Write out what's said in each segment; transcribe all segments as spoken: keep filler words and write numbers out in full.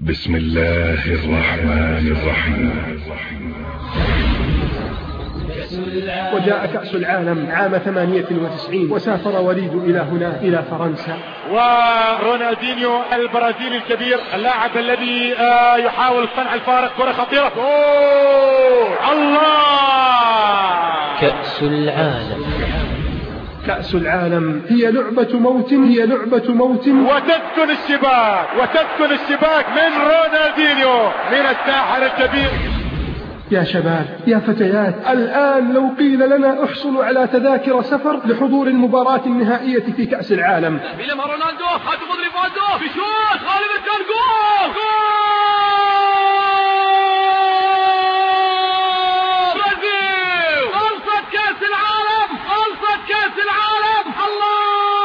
بسم الله الرحمن الرحيم. وجاء كأس العالم عام ثمانية وتسعين، وسافر وليد إلى هنا إلى فرنسا. ورونالدينيو البرازيلي الكبير، اللاعب الذي يحاول صنع الفارق، كرة خطيرة. أوه الله. كأس العالم. كأس العالم هي لعبة موت، هي لعبة موت. وتسكن الشباك، وتسكن الشباك من رونالدينيو، من الساحر الكبير. يا شباب، يا فتيات، الآن لو قيل لنا احصلوا على تذاكر سفر لحضور المباراة النهائية في كأس العالم. بيلم رونالدو، حد مضرب فازو، بشوت، خالد كان جول. برازيل، خلصت كأس العالم، خلصت كأس العالم. الله.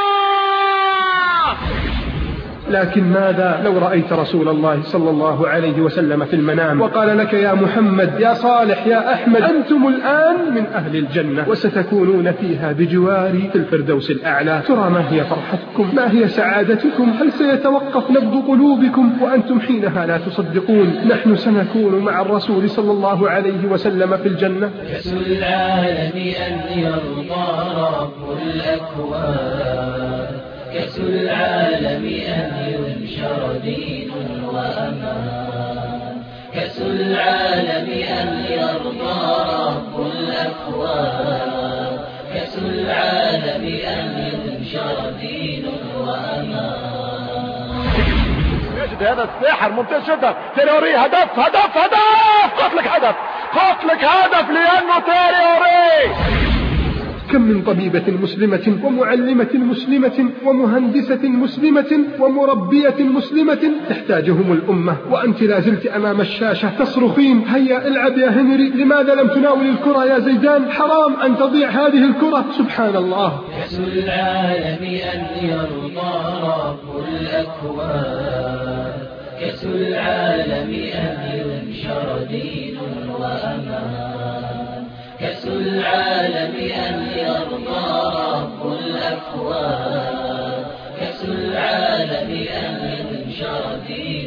لكن ماذا لو رأيت رسول الله صلى الله عليه وسلم في المنام وقال لك يا محمد، يا صالح، يا أحمد، أنتم الآن من أهل الجنة وستكونون فيها بجواري في الفردوس الأعلى. ترى ما هي فرحتكم؟ ما هي سعادتكم؟ هل سيتوقف نبض قلوبكم وأنتم حينها لا تصدقون نحن سنكون مع الرسول صلى الله عليه وسلم في الجنة؟ كأس العالم أن يرضى رب الأكوان، كأس العالم أن ينشر دين وأمان، كأس العالم أن يرضى رب الأكوان، كأس العالم أن ينشر دين وأمان. يجد هذا الساحر ممتاز جدا. تيريوري، هدف هدف هدف، قتلك هدف، قتلك هدف لأنه تيريوري. كم من طبيبة مسلمة ومعلمة مسلمة ومهندسة مسلمة ومربية مسلمة تحتاجهم الأمة، وأنت لا زلت أمام الشاشة تصرخين هيا العب يا هنري، لماذا لم تناول الكرة يا زيدان، حرام أن تضيع هذه الكرة. سبحان الله. كأس العالم أن يرضى رب الأكوان، كأس العالم أن ينشر دين وأمان، كأس العالم أن يرضى رب الأكوان، كأس العالم أن ينشر دين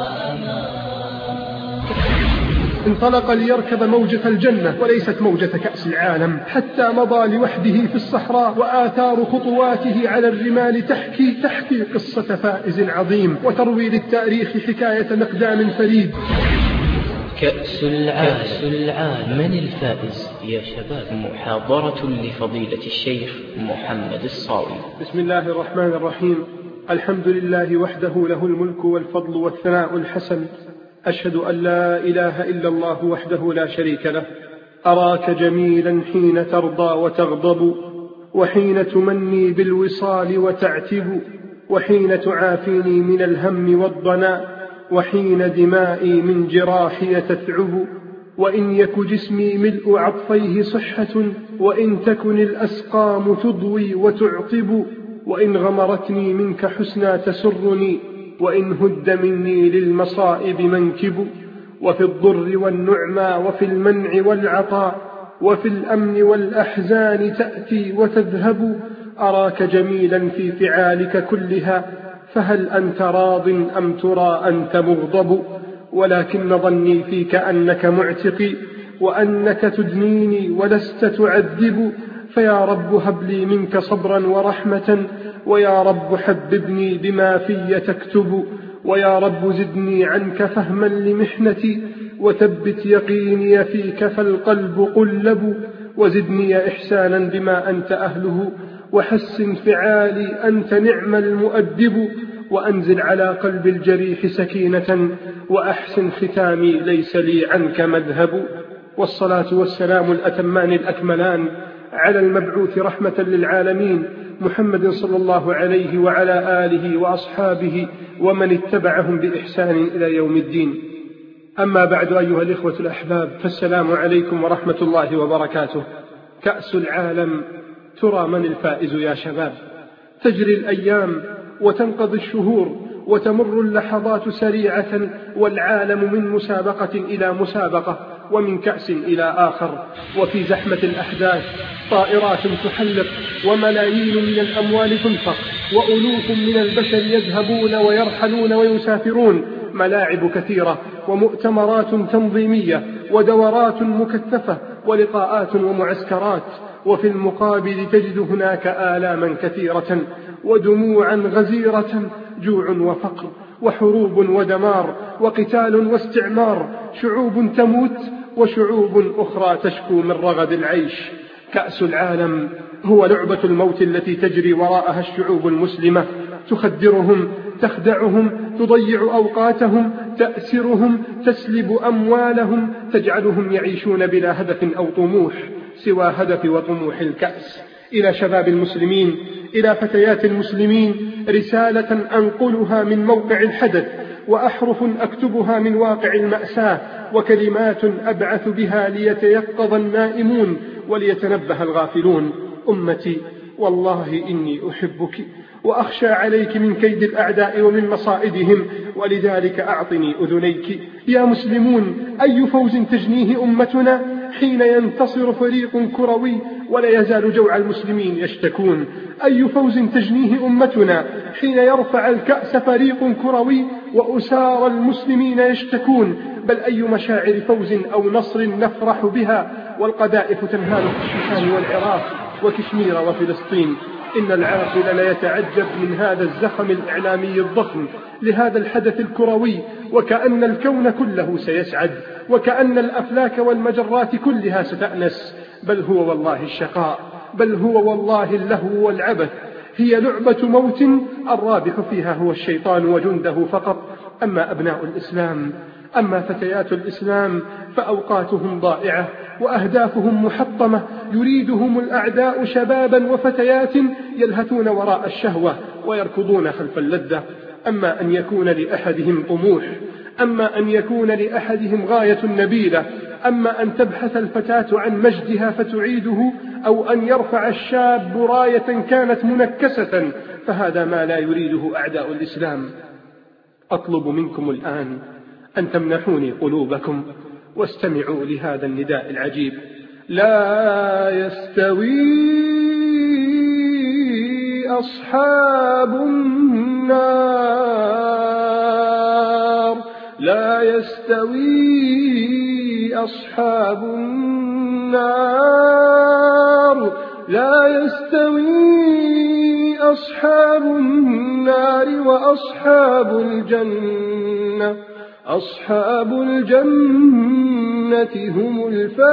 وأمان. انطلق ليركب موجة الجنة وليست موجة كأس العالم، حتى مضى لوحده في الصحراء، وآثار خطواته على الرمال تحكي تحكي قصة فائز عظيم، وتروي للتاريخ حكاية مقدام فريد. كأس العالم. كأس العالم. من الفائز يا شباب؟ محاضرة لفضيلة الشيخ محمد الصاوي. بسم الله الرحمن الرحيم. الحمد لله وحده، له الملك والفضل والثناء الحسن. أشهد أن لا إله إلا الله وحده لا شريك له. أراك جميلا حين ترضى وتغضب، وحين تمني بالوصال وتعتب، وحين تعافيني من الهم والضناء، وحين دمائي من جراحي تثعب. وإن يك جسمي ملء عطفيه صحة، وإن تكن الأسقام تضوي وتعطب، وإن غمرتني منك حسنى تسرني، وإن هد مني للمصائب منكب. وفي الضر والنعمى، وفي المنع والعطاء، وفي الأمن والأحزان تأتي وتذهب. أراك جميلا في فعالك كلها، فهل أنت راض أم ترى أنت مغضب؟ ولكن ظني فيك أنك معتقي، وأنك تدنيني ولست تعذب. فيا رب هب لي منك صبرا ورحمة، ويا رب حببني بما في تكتب، ويا رب زدني عنك فهما لمحنتي، وثبت يقيني فيك فالقلب قلب. وزدني إحسانا بما أنت أهله، وحسن فعالي أنت نعم المؤدب. وأنزل على قلب الجريح سكينة، وأحسن ختامي ليس لي عنك مذهب. والصلاة والسلام الأتمان الأكملان على المبعوث رحمة للعالمين، محمد صلى الله عليه وعلى آله وأصحابه ومن اتبعهم بإحسان إلى يوم الدين. أما بعد، أيها الإخوة الأحباب، فالسلام عليكم ورحمة الله وبركاته. كأس العالم، ترى من الفائز يا شباب؟ تجري الأيام وتنقضي الشهور وتمر اللحظات سريعة، والعالم من مسابقة إلى مسابقة، ومن كأس إلى آخر. وفي زحمة الأحداث طائرات تحلق، وملايين من الأموال تنفق، وألوف من البشر يذهبون ويرحلون ويسافرون، ملاعب كثيرة ومؤتمرات تنظيمية ودورات مكثفة ولقاءات ومعسكرات، وفي المقابل تجد هناك آلاما كثيرة ودموعا غزيرة، جوع وفقر وحروب ودمار وقتال واستعمار، شعوب تموت وشعوب أخرى تشكو من رغد العيش. كأس العالم هو لعبة الموت التي تجري وراءها الشعوب المسلمة، تخدرهم، تخدعهم، تضيع أوقاتهم، تأسرهم، تسلب أموالهم، تجعلهم يعيشون بلا هدف أو طموح سوى هدف وطموح الكأس. إلى شباب المسلمين، إلى فتيات المسلمين، رسالة أنقلها من موقع الحدث، وأحرف أكتبها من واقع المأساة، وكلمات أبعث بها ليتيقظ النائمون وليتنبه الغافلون. أمتي، والله إني أحبك وأخشى عليك من كيد الأعداء ومن مصائدهم، ولذلك أعطني أذنيك. يا مسلمون، أي فوز تجنيه أمتنا حين ينتصر فريق كروي ولا يزال جوع المسلمين يشتكون؟ أي فوز تجنيه أمتنا حين يرفع الكأس فريق كروي وأسار المسلمين يشتكون؟ بل أي مشاعر فوز أو نصر نفرح بها والقذائف تنهال في الشيشان والعراق وكشمير وفلسطين. إن العاقل لا يتعجب من هذا الزخم الإعلامي الضخم لهذا الحدث الكروي، وكأن الكون كله سيسعد، وكأن الأفلاك والمجرات كلها ستأنس. بل هو والله الشقاء، بل هو والله اللهو والعبث. هي لعبة موت الرابح فيها هو الشيطان وجنده فقط. أما أبناء الإسلام، أما فتيات الإسلام، فأوقاتهم ضائعة وأهدافهم محطمة. يريدهم الأعداء شبابا وفتيات يلهثون وراء الشهوة ويركضون خلف اللذة. أما أن يكون لأحدهم طموح، أما أن يكون لأحدهم غاية نبيلة، أما أن تبحث الفتاة عن مجدها فتعيده، أو أن يرفع الشاب راية كانت منكسة، فهذا ما لا يريده أعداء الإسلام. أطلب منكم الآن أن تمنحوني قلوبكم واستمعوا لهذا النداء العجيب. لا يستوي أصحاب النار، لا يستوي أصحاب النار، لا يستوي أصحاب النار وأصحاب الجنة، أصحاب الجنة هم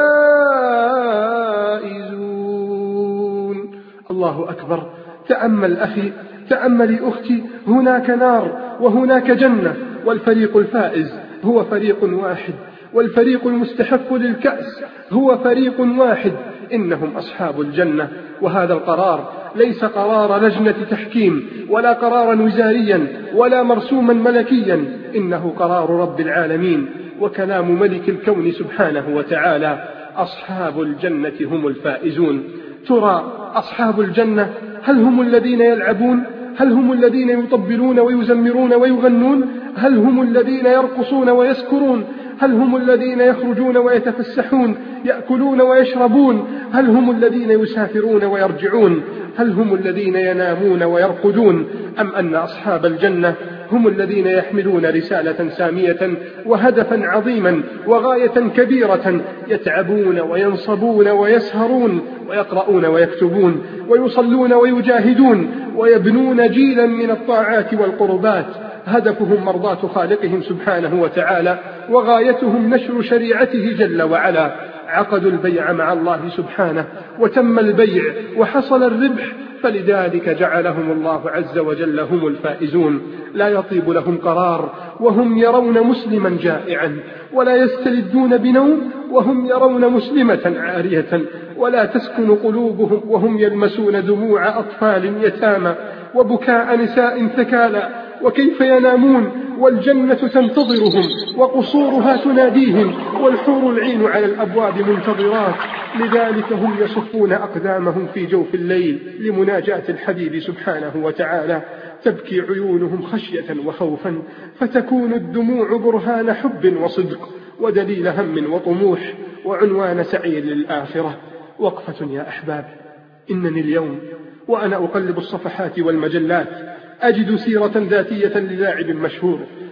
الفائزون. الله أكبر. تأمل أخي، تأملي أختي، هناك نار وهناك جنة، والفريق الفائز هو فريق واحد، والفريق المستحق للكأس هو فريق واحد، إنهم أصحاب الجنة. وهذا القرار ليس قرار لجنة تحكيم ولا قرارا وزاريا ولا مرسوما ملكيا، إنه قرار رب العالمين وكلام ملك الكون سبحانه وتعالى. أصحاب الجنة هم الفائزون. ترى أصحاب الجنة هل هم الذين يلعبون؟ هل هم الذين يطبلون ويزمرون ويغنون؟ هل هم الذين يرقصون ويسكرون؟ هل هم الذين يخرجون ويتفسحون يأكلون ويشربون؟ هل هم الذين يسافرون ويرجعون؟ هل هم الذين ينامون ويرقدون؟ أم أن أصحاب الجنة هم الذين يحملون رسالة سامية وهدفا عظيما وغاية كبيرة، يتعبون وينصبون ويسهرون ويقرؤون ويكتبون ويصلون ويجاهدون ويبنون جيلا من الطاعات والقربات، هدفهم مرضاة خالقهم سبحانه وتعالى، وغايتهم نشر شريعته جل وعلا. عقدوا البيع مع الله سبحانه وتم البيع وحصل الربح، فلذلك جعلهم الله عز وجل هم الفائزون. لا يطيب لهم قرار وهم يرون مسلما جائعا، ولا يستلذون بنوم وهم يرون مسلمة عارية، ولا تسكن قلوبهم وهم يلمسون دموع أطفال يتامى وبكاء نساء ثكالى. وكيف ينامون والجنة تنتظرهم وقصورها تناديهم والحور العين على الأبواب منتظرات؟ لذلك هم يصفون أقدامهم في جوف الليل لمناجاة الحبيب سبحانه وتعالى. تبكي عيونهم خشية وخوفا، فتكون الدموع برهان حب وصدق ودليل هم وطموح وعنوان سعي للآخرة. وقفة يا أحباب. إنني اليوم وأنا أقلب الصفحات والمجلات أجد سيرة ذاتية للاعب مشهور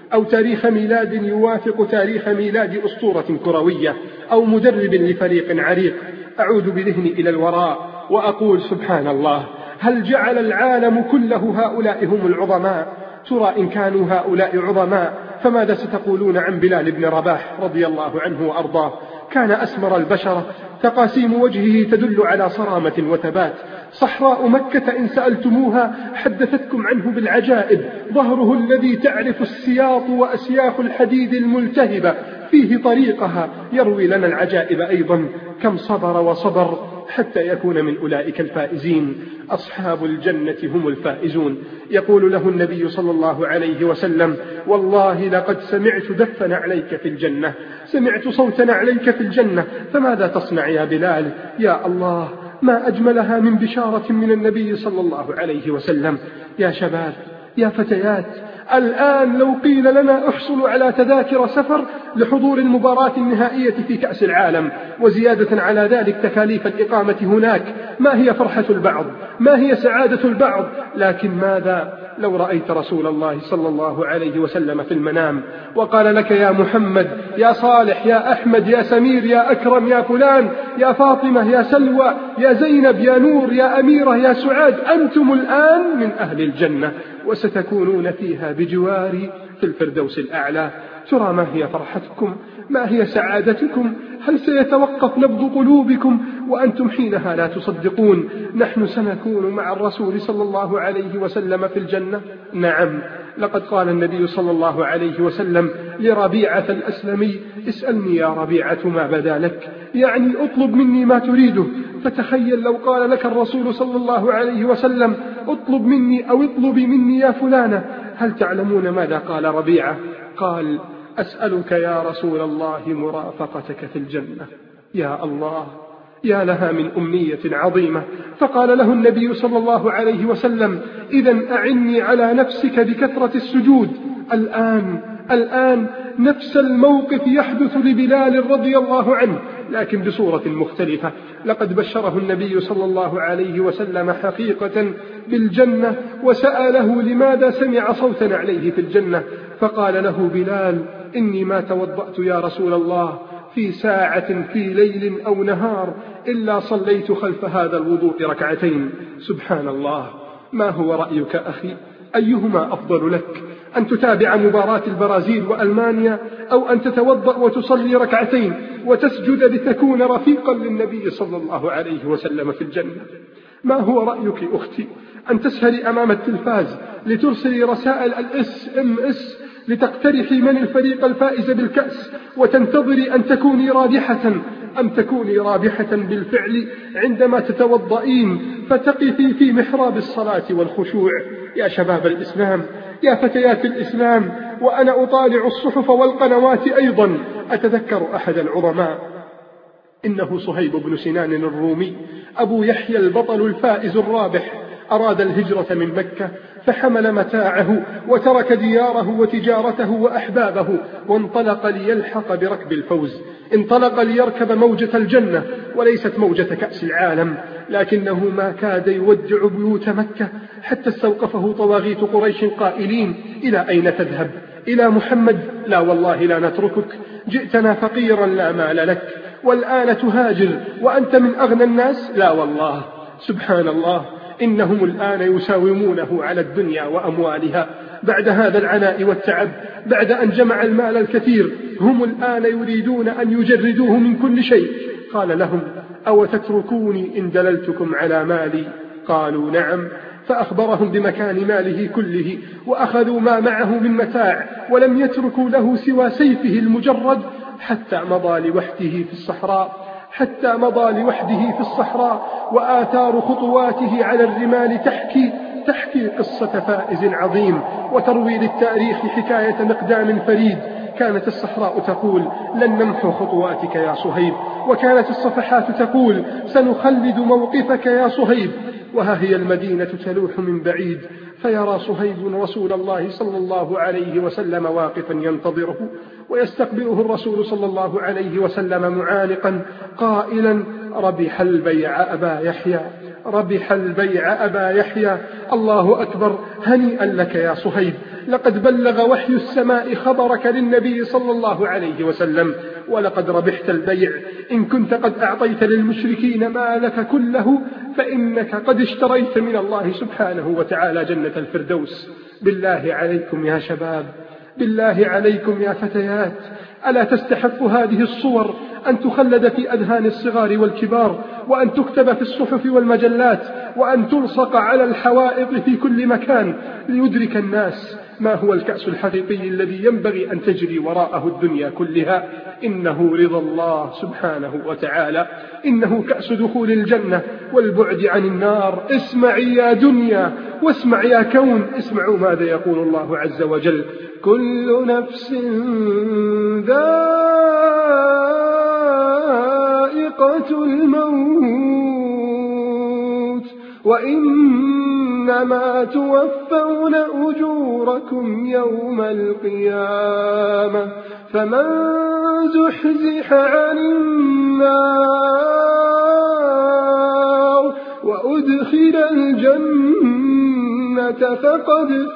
أو تاريخ ميلاد يوافق تاريخ ميلاد أسطورة كروية أو مدرب لفريق عريق، أعود بذهني إلى الوراء وأقول سبحان الله، هل جعل العالم كله هؤلاء هم العظماء؟ ترى إن كانوا هؤلاء عظماء فماذا ستقولون عن بلال بن رباح رضي الله عنه وأرضاه؟ كان أسمر البشرة، تقاسيم وجهه تدل على صرامة وثبات، صحراء مكة إن سألتموها حدثتكم عنه بالعجائب، ظهره الذي تعرف السياط وأسياخ الحديد الملتهبة فيه طريقها يروي لنا العجائب أيضا، كم صبر وصبر حتى يكون من أولئك الفائزين. أصحاب الجنة هم الفائزون. يقول له النبي صلى الله عليه وسلم: والله لقد سمعت دفا عليك في الجنة، سمعت صوتا عليك في الجنة، فماذا تصنع يا بلال؟ يا الله، ما أجملها من بشارة من النبي صلى الله عليه وسلم. يا شباب، يا فتيات، الآن لو قيل لنا احصلوا على تذاكر سفر لحضور المباراة النهائية في كأس العالم، وزيادة على ذلك تكاليف الإقامة هناك، ما هي فرحة البعض؟ ما هي سعادة البعض؟ لكن ماذا لو رأيت رسول الله صلى الله عليه وسلم في المنام وقال لك: يا محمد، يا صالح، يا أحمد، يا سمير، يا أكرم، يا فلان، يا فاطمة، يا سلوى، يا زينب، يا نور، يا أميرة، يا سعاد، أنتم الآن من أهل الجنة وستكونون فيها بجواري في الفردوس الأعلى. ترى ما هي فرحتكم؟ ما هي سعادتكم؟ هل سيتوقف نبض قلوبكم وأنتم حينها لا تصدقون نحن سنكون مع الرسول صلى الله عليه وسلم في الجنة؟ نعم، لقد قال النبي صلى الله عليه وسلم لربيعة الأسلمي: اسألني يا ربيعة ما بدا لك، يعني اطلب مني ما تريده. فتخيل لو قال لك الرسول صلى الله عليه وسلم: اطلب مني أو اطلبي مني يا فلانة، هل تعلمون ماذا قال ربيعة؟ قال: أسألك يا رسول الله مرافقتك في الجنة. يا الله، يا لها من أمنية عظيمة. فقال له النبي صلى الله عليه وسلم: إذن أعني على نفسك بكثرة السجود. الآن الآن نفس الموقف يحدث لبلال رضي الله عنه، لكن بصورة مختلفة. لقد بشره النبي صلى الله عليه وسلم حقيقة بالجنة، وسأله لماذا سمع صوتا عليه في الجنة، فقال له بلال: إني ما توضأت يا رسول الله في ساعة في ليل أو نهار إلا صليت خلف هذا الوضوء ركعتين. سبحان الله. ما هو رأيك أخي؟ أيهما أفضل لك، أن تتابع مباراة البرازيل وألمانيا، أو أن تتوضأ وتصلي ركعتين وتسجد لتكون رفيقا للنبي صلى الله عليه وسلم في الجنة؟ ما هو رأيك أختي؟ أن تسهري أمام التلفاز لترسلي رسائل الاس ام اس لتقترحي من الفريق الفائز بالكأس، وتنتظري أن تكوني رابحة، أم تكوني رابحة بالفعل عندما تتوضئين فتقفي في محراب الصلاة والخشوع؟ يا شباب الإسلام، يا فتيات الإسلام، وأنا أطالع الصحف والقنوات أيضا أتذكر أحد العظماء، إنه صهيب بن سنان الرومي أبو يحيى البطل الفائز الرابح، أراد الهجرة من مكة فحمل متاعه وترك دياره وتجارته وأحبابه وانطلق ليلحق بركب الفوز. انطلق ليركب موجة الجنة وليست موجة كأس العالم، لكنه ما كاد يودع بيوت مكة حتى استوقفه طواغيت قريش قائلين: إلى أين تذهب؟ إلى محمد؟ لا والله لا نتركك، جئتنا فقيرا لا مال لك، والآن تهاجر وأنت من أغنى الناس؟ لا والله. سبحان الله، إنهم الآن يساومونه على الدنيا وأموالها. بعد هذا العناء والتعب، بعد أن جمع المال الكثير، هم الآن يريدون أن يجردوه من كل شيء. قال لهم: أو تتركوني إن دللتكم على مالي؟ قالوا: نعم. فأخبرهم بمكان ماله كله، وأخذوا ما معه من متاع، ولم يتركوا له سوى سيفه المجرد، حتى مضى لوحده في الصحراء حتى مضى لوحده في الصحراء وآثار خطواته على الرمال تحكي تحكي قصة فائز عظيم، وتروي للتاريخ حكاية مقدام فريد. كانت الصحراء تقول: لن نمحو خطواتك يا صهيب، وكانت الصفحات تقول: سنخلد موقفك يا صهيب. وها هي المدينة تلوح من بعيد، فيرى صهيب رسول الله صلى الله عليه وسلم واقفا ينتظره، ويستقبله الرسول صلى الله عليه وسلم معانقا قائلا: ربح البيع أبا يحيى، ربح البيع أبا يحيى. الله أكبر، هنيئا لك يا صهيب، لقد بلغ وحي السماء خبرك للنبي صلى الله عليه وسلم، ولقد ربحت البيع إن كنت قد أعطيت للمشركين مالك كله، فإنك قد اشتريت من الله سبحانه وتعالى جنة الفردوس. بالله عليكم يا شباب، بالله عليكم يا فتيات، ألا تستحق هذه الصور أن تخلد في أذهان الصغار والكبار، وأن تكتب في الصحف والمجلات، وأن تلصق على الحوائط في كل مكان، ليدرك الناس ما هو الكأس الحقيقي الذي ينبغي أن تجري وراءه الدنيا كلها؟ إنه رضا الله سبحانه وتعالى، إنه كأس دخول الجنة والبعد عن النار. اسمعي يا دنيا واسمع يا كون، اسمعوا ماذا يقول الله عز وجل: كل نفس ذائقة الموت وإنما توفون أجوركم يوم القيامة، فمن زحزح عن النار وأدخل الجنة فقد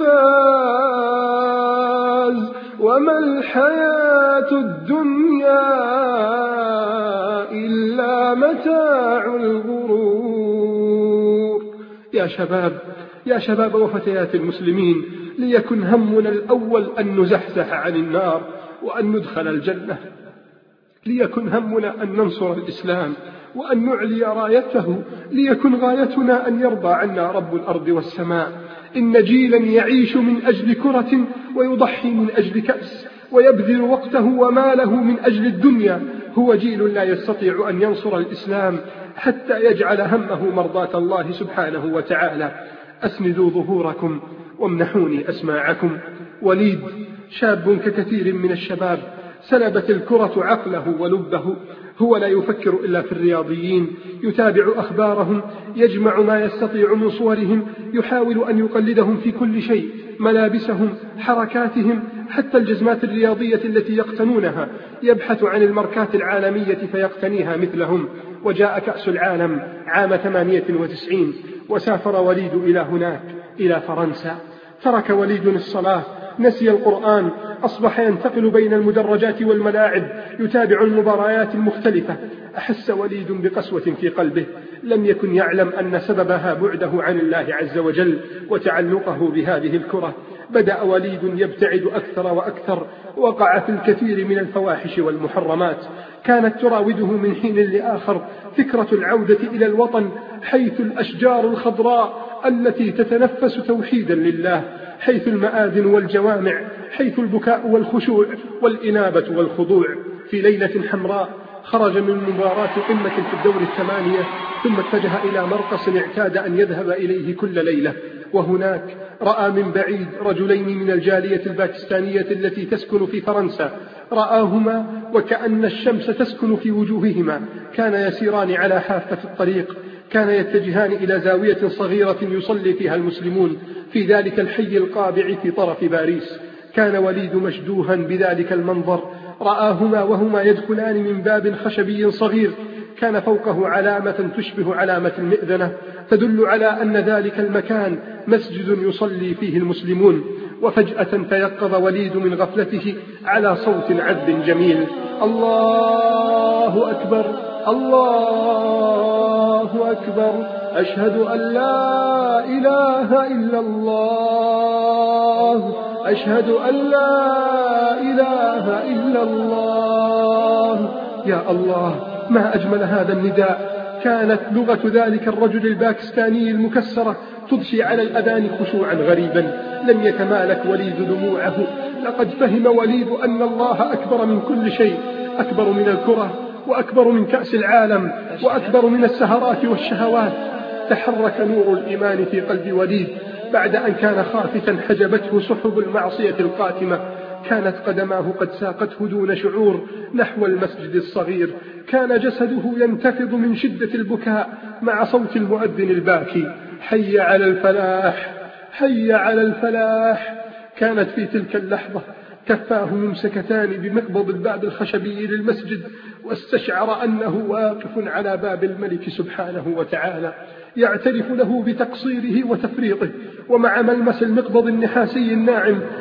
فاز، وما الحياة الدنيا إلا متاع الغرور. يا شباب، يا شباب وفتيات المسلمين، ليكن همنا الأول أن نزحزح عن النار وأن ندخل الجنة، ليكن همنا أن ننصر الإسلام وأن نعلي رايته، ليكن غايتنا أن يرضى عنا رب الأرض والسماء. إن جيلا يعيش من أجل كرة ويضحي من أجل كأس ويبذل وقته وماله من أجل الدنيا، هو جيل لا يستطيع أن ينصر الإسلام حتى يجعل همه مرضاة الله سبحانه وتعالى. أسندوا ظهوركم وامنحوني أسماعكم. وليد شاب ككثير من الشباب، سلبت الكرة عقله ولبه، هو لا يفكر إلا في الرياضيين، يتابع أخبارهم، يجمع ما يستطيع من صورهم، يحاول أن يقلدهم في كل شيء، ملابسهم، حركاتهم، حتى الجزمات الرياضية التي يقتنونها، يبحث عن الماركات العالمية فيقتنيها مثلهم. وجاء كأس العالم عام ثمانية وتسعين، وسافر وليد إلى هناك، إلى فرنسا. ترك وليد الصلاة، نسي القرآن، أصبح ينتقل بين المدرجات والملاعب، يتابع المباريات المختلفة. أحس وليد بقسوة في قلبه، لم يكن يعلم أن سببها بعده عن الله عز وجل وتعلقه بهذه الكرة. بدأ وليد يبتعد أكثر وأكثر، وقع في الكثير من الفواحش والمحرمات. كانت تراوده من حين لآخر فكرة العودة إلى الوطن، حيث الأشجار الخضراء التي تتنفس توحيدا لله، حيث المآذن والجوامع، حيث البكاء والخشوع والإنابة والخضوع. في ليلة حمراء خرج من مباراة قمة في الدور الثمانية، ثم اتجه إلى مرقص اعتاد أن يذهب إليه كل ليلة، وهناك رأى من بعيد رجلين من الجالية الباكستانية التي تسكن في فرنسا، رآهما وكأن الشمس تسكن في وجوههما، كان يسيران على حافة الطريق، كان يتجهان إلى زاوية صغيرة يصلي فيها المسلمون في ذلك الحي القابع في طرف باريس. كان وليد مشدوها بذلك المنظر، رآهما وهما يدخلان من باب خشبي صغير، كان فوقه علامة تشبه علامة المئذنة تدل على أن ذلك المكان مسجد يصلي فيه المسلمون. وفجأة تيقظ وليد من غفلته على صوت عذب جميل: الله أكبر، الله أكبر، أشهد أن لا إله إلا الله، أشهد أن لا إله إلا الله. يا الله، ما أجمل هذا النداء. كانت لغة ذلك الرجل الباكستاني المكسرة تضشي على الأذان خشوعا غريبا. لم يتمالك وليد دموعه، لقد فهم وليد أن الله أكبر من كل شيء، أكبر من الكرة، وأكبر من كأس العالم، وأكبر من السهرات والشهوات. تحرك نور الإيمان في قلب وليد بعد أن كان خافتا حجبته سحب المعصية القاتمة. كانت قدماه قد ساقته دون شعور نحو المسجد الصغير، كان جسده ينتفض من شدة البكاء مع صوت المؤذن الباكي: حي على الفلاح، حي على الفلاح. كانت في تلك اللحظة كفاه ممسكتان بمقبض الباب الخشبي للمسجد، واستشعر أنه واقف على باب الملك سبحانه وتعالى، يعترف له بتقصيره وتفريطه. ومع ملمس المقبض النحاسي الناعم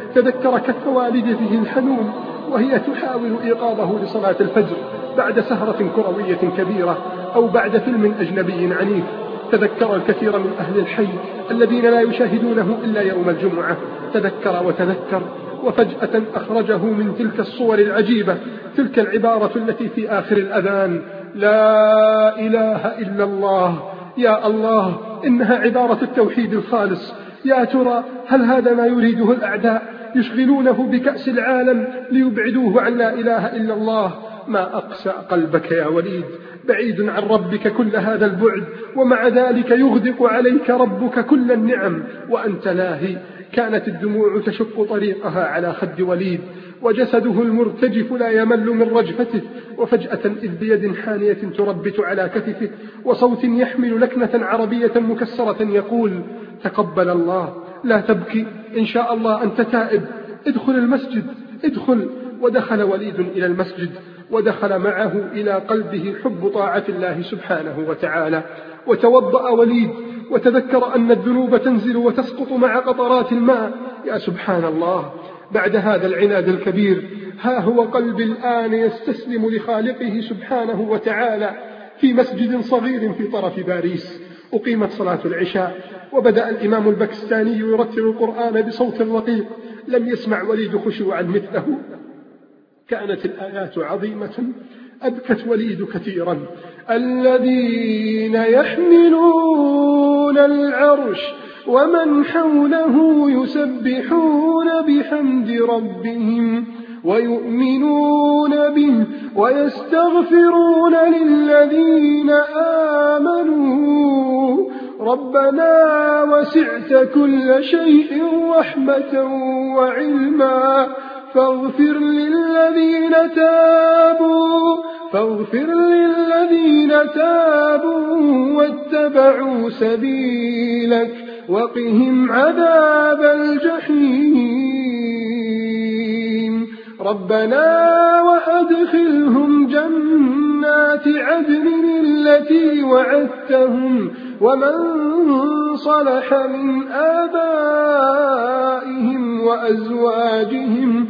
تذكر كف والدته الحنون وهي تحاول إيقاظه لصلاة الفجر بعد سهرة كروية كبيرة أو بعد فيلم أجنبي عنيف. تذكر الكثير من أهل الحي الذين لا يشاهدونه إلا يوم الجمعة. تذكر وتذكر، وفجأة أخرجه من تلك الصور العجيبة تلك العبارة التي في آخر الأذان: لا إله إلا الله. يا الله، إنها عبارة التوحيد الخالص. يا ترى هل هذا ما يريده الأعداء؟ يشغلونه بكأس العالم ليبعدوه عن لا إله إلا الله. ما أقسى قلبك يا وليد، بعيد عن ربك كل هذا البعد، ومع ذلك يغدق عليك ربك كل النعم وأنت لاهي. كانت الدموع تشق طريقها على خد وليد، وجسده المرتجف لا يمل من رجفته، وفجأة إذ بيد حانية تربت على كتفه، وصوت يحمل لكنة عربية مكسرة يقول: تقبل الله، لا تبكي، إن شاء الله أنت تائب، ادخل المسجد، ادخل. ودخل وليد إلى المسجد، ودخل معه إلى قلبه حب طاعة الله سبحانه وتعالى. وتوضأ وليد وتذكر أن الذنوب تنزل وتسقط مع قطرات الماء. يا سبحان الله، بعد هذا العناد الكبير ها هو قلبي الآن يستسلم لخالقه سبحانه وتعالى في مسجد صغير في طرف باريس. أقيمت صلاة العشاء، وبدأ الإمام الباكستاني يرتل القرآن بصوت رقيق. لم يسمع وليد خشوعا مثله. كانت الآيات عظيمة، أبكت وليد كثيرا. الذين يحملون العرش ومن حوله يسبحون بحمد ربهم ويؤمنون به ويستغفرون للذين آمنوا ربنا وسعت كل شيء رحمة وعلما فاغفر للذين تابوا فاغفر للذين تابوا واتبعوا سبيلك وقهم عذاب الجحيم ربنا وأدخلهم جنات عدن التي وعدتهم ومن صلح من آبائهم وأزواجهم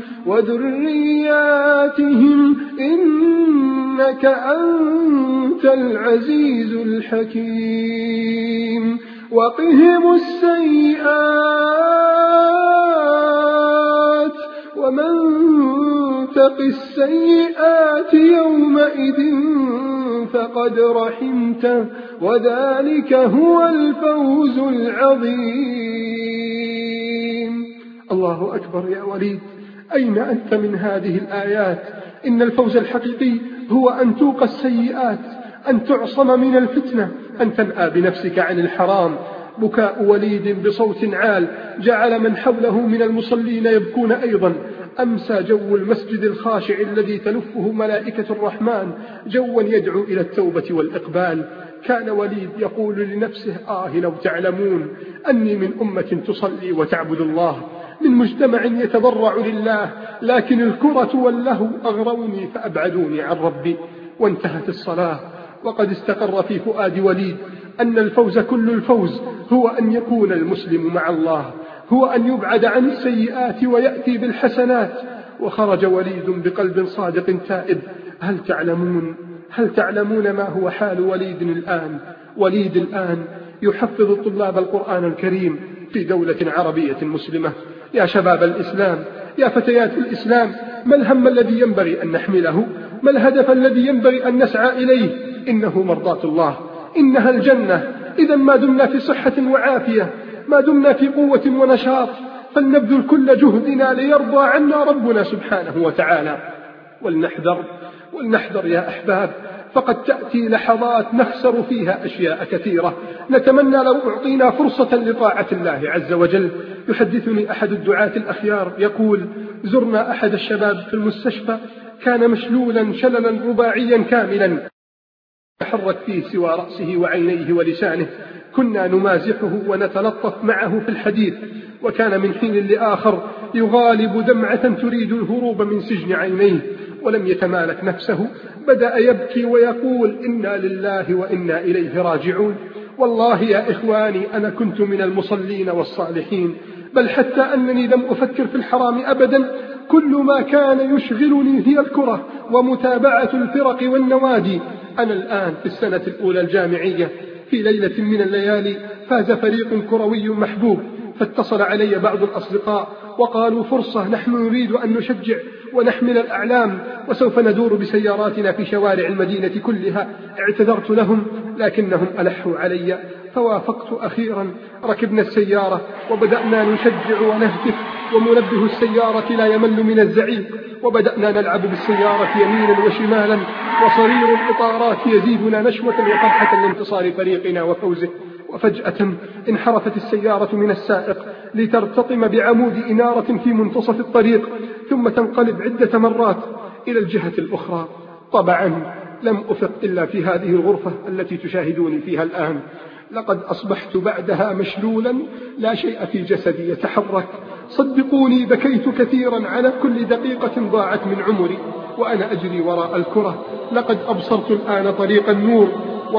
وذرياتهم إنك أنت العزيز الحكيم وقهم السيئات ومن تق السيئات يومئذ فقد رحمته وذلك هو الفوز العظيم. الله أكبر يا وليد، أين أنت من هذه الآيات؟ إن الفوز الحقيقي هو أن توقى السيئات، أن تعصم من الفتنة، أن تنأى بنفسك عن الحرام. بكاء وليد بصوت عال جعل من حوله من المصلين يبكون أيضا. أمسى جو المسجد الخاشع الذي تلفه ملائكة الرحمن جوا يدعو إلى التوبة والإقبال. كان وليد يقول لنفسه: آه لو تعلمون أني من أمة تصلي وتعبد الله، من مجتمع يتضرع لله، لكن الكرة واللهو أغروني فأبعدوني عن ربي. وانتهت الصلاة، وقد استقر في فؤاد وليد أن الفوز كل الفوز هو أن يكون المسلم مع الله، هو أن يبعد عن السيئات ويأتي بالحسنات. وخرج وليد بقلب صادق تائب. هل تعلمون هل تعلمون ما هو حال وليد الآن؟ وليد الآن يحفظ طلاب القرآن الكريم في دولة عربية مسلمة. يا شباب الإسلام، يا فتيات الإسلام، ما الهم الذي ينبغي أن نحمله؟ ما الهدف الذي ينبغي أن نسعى إليه؟ إنه مرضاة الله، إنها الجنة. إذا ما دمنا في صحة وعافية، ما دمنا في قوة ونشاط، فلنبذل كل جهدنا ليرضى عنا ربنا سبحانه وتعالى. ولنحذر ولنحذر يا أحباب، فقد تأتي لحظات نخسر فيها أشياء كثيرة. نتمنى لو أعطينا فرصة لطاعة الله عز وجل. يحدثني أحد الدعاة الأخيار يقول: زرنا أحد الشباب في المستشفى، كان مشلولا شللا رباعيا كاملا يتحرك فيه سوى رأسه وعينيه ولسانه. كنا نمازحه ونتلطف معه في الحديث، وكان من حين لآخر يغالب دمعة تريد الهروب من سجن عينيه، ولم يتمالك نفسه، بدأ يبكي ويقول: إنا لله وإنا إليه راجعون. والله يا إخواني، أنا كنت من المصلين والصالحين بل حتى أنني لم أفكر في الحرام أبدا. كل ما كان يشغلني هي الكرة ومتابعة الفرق والنوادي. أنا الآن في السنة الأولى الجامعية. في ليلة من الليالي فاز فريق كروي محبوب، فاتصل علي بعض الأصدقاء وقالوا فرصة، نحن نريد أن نشجع ونحمل الأعلام وسوف ندور بسياراتنا في شوارع المدينة كلها. اعتذرت لهم لكنهم ألحوا علي فوافقت أخيرا. ركبنا السيارة وبدأنا نشجع ونهتف، ومنبه السيارة لا يمل من الزعيق، وبدأنا نلعب بالسيارة يمينا وشمالا، وصرير الإطارات يزيدنا نشوة وفرحة لانتصار فريقنا وفوزه. وفجأة انحرفت السيارة من السائق لترتطم بعمود إنارة في منتصف الطريق، ثم تنقلب عدة مرات إلى الجهة الأخرى. طبعا لم أفق إلا في هذه الغرفة التي تشاهدوني فيها الآن. لقد أصبحت بعدها مشلولا، لا شيء في جسدي يتحرك. صدقوني بكيت كثيرا على كل دقيقة ضاعت من عمري وأنا أجري وراء الكرة. لقد أبصرت الآن طريق النور.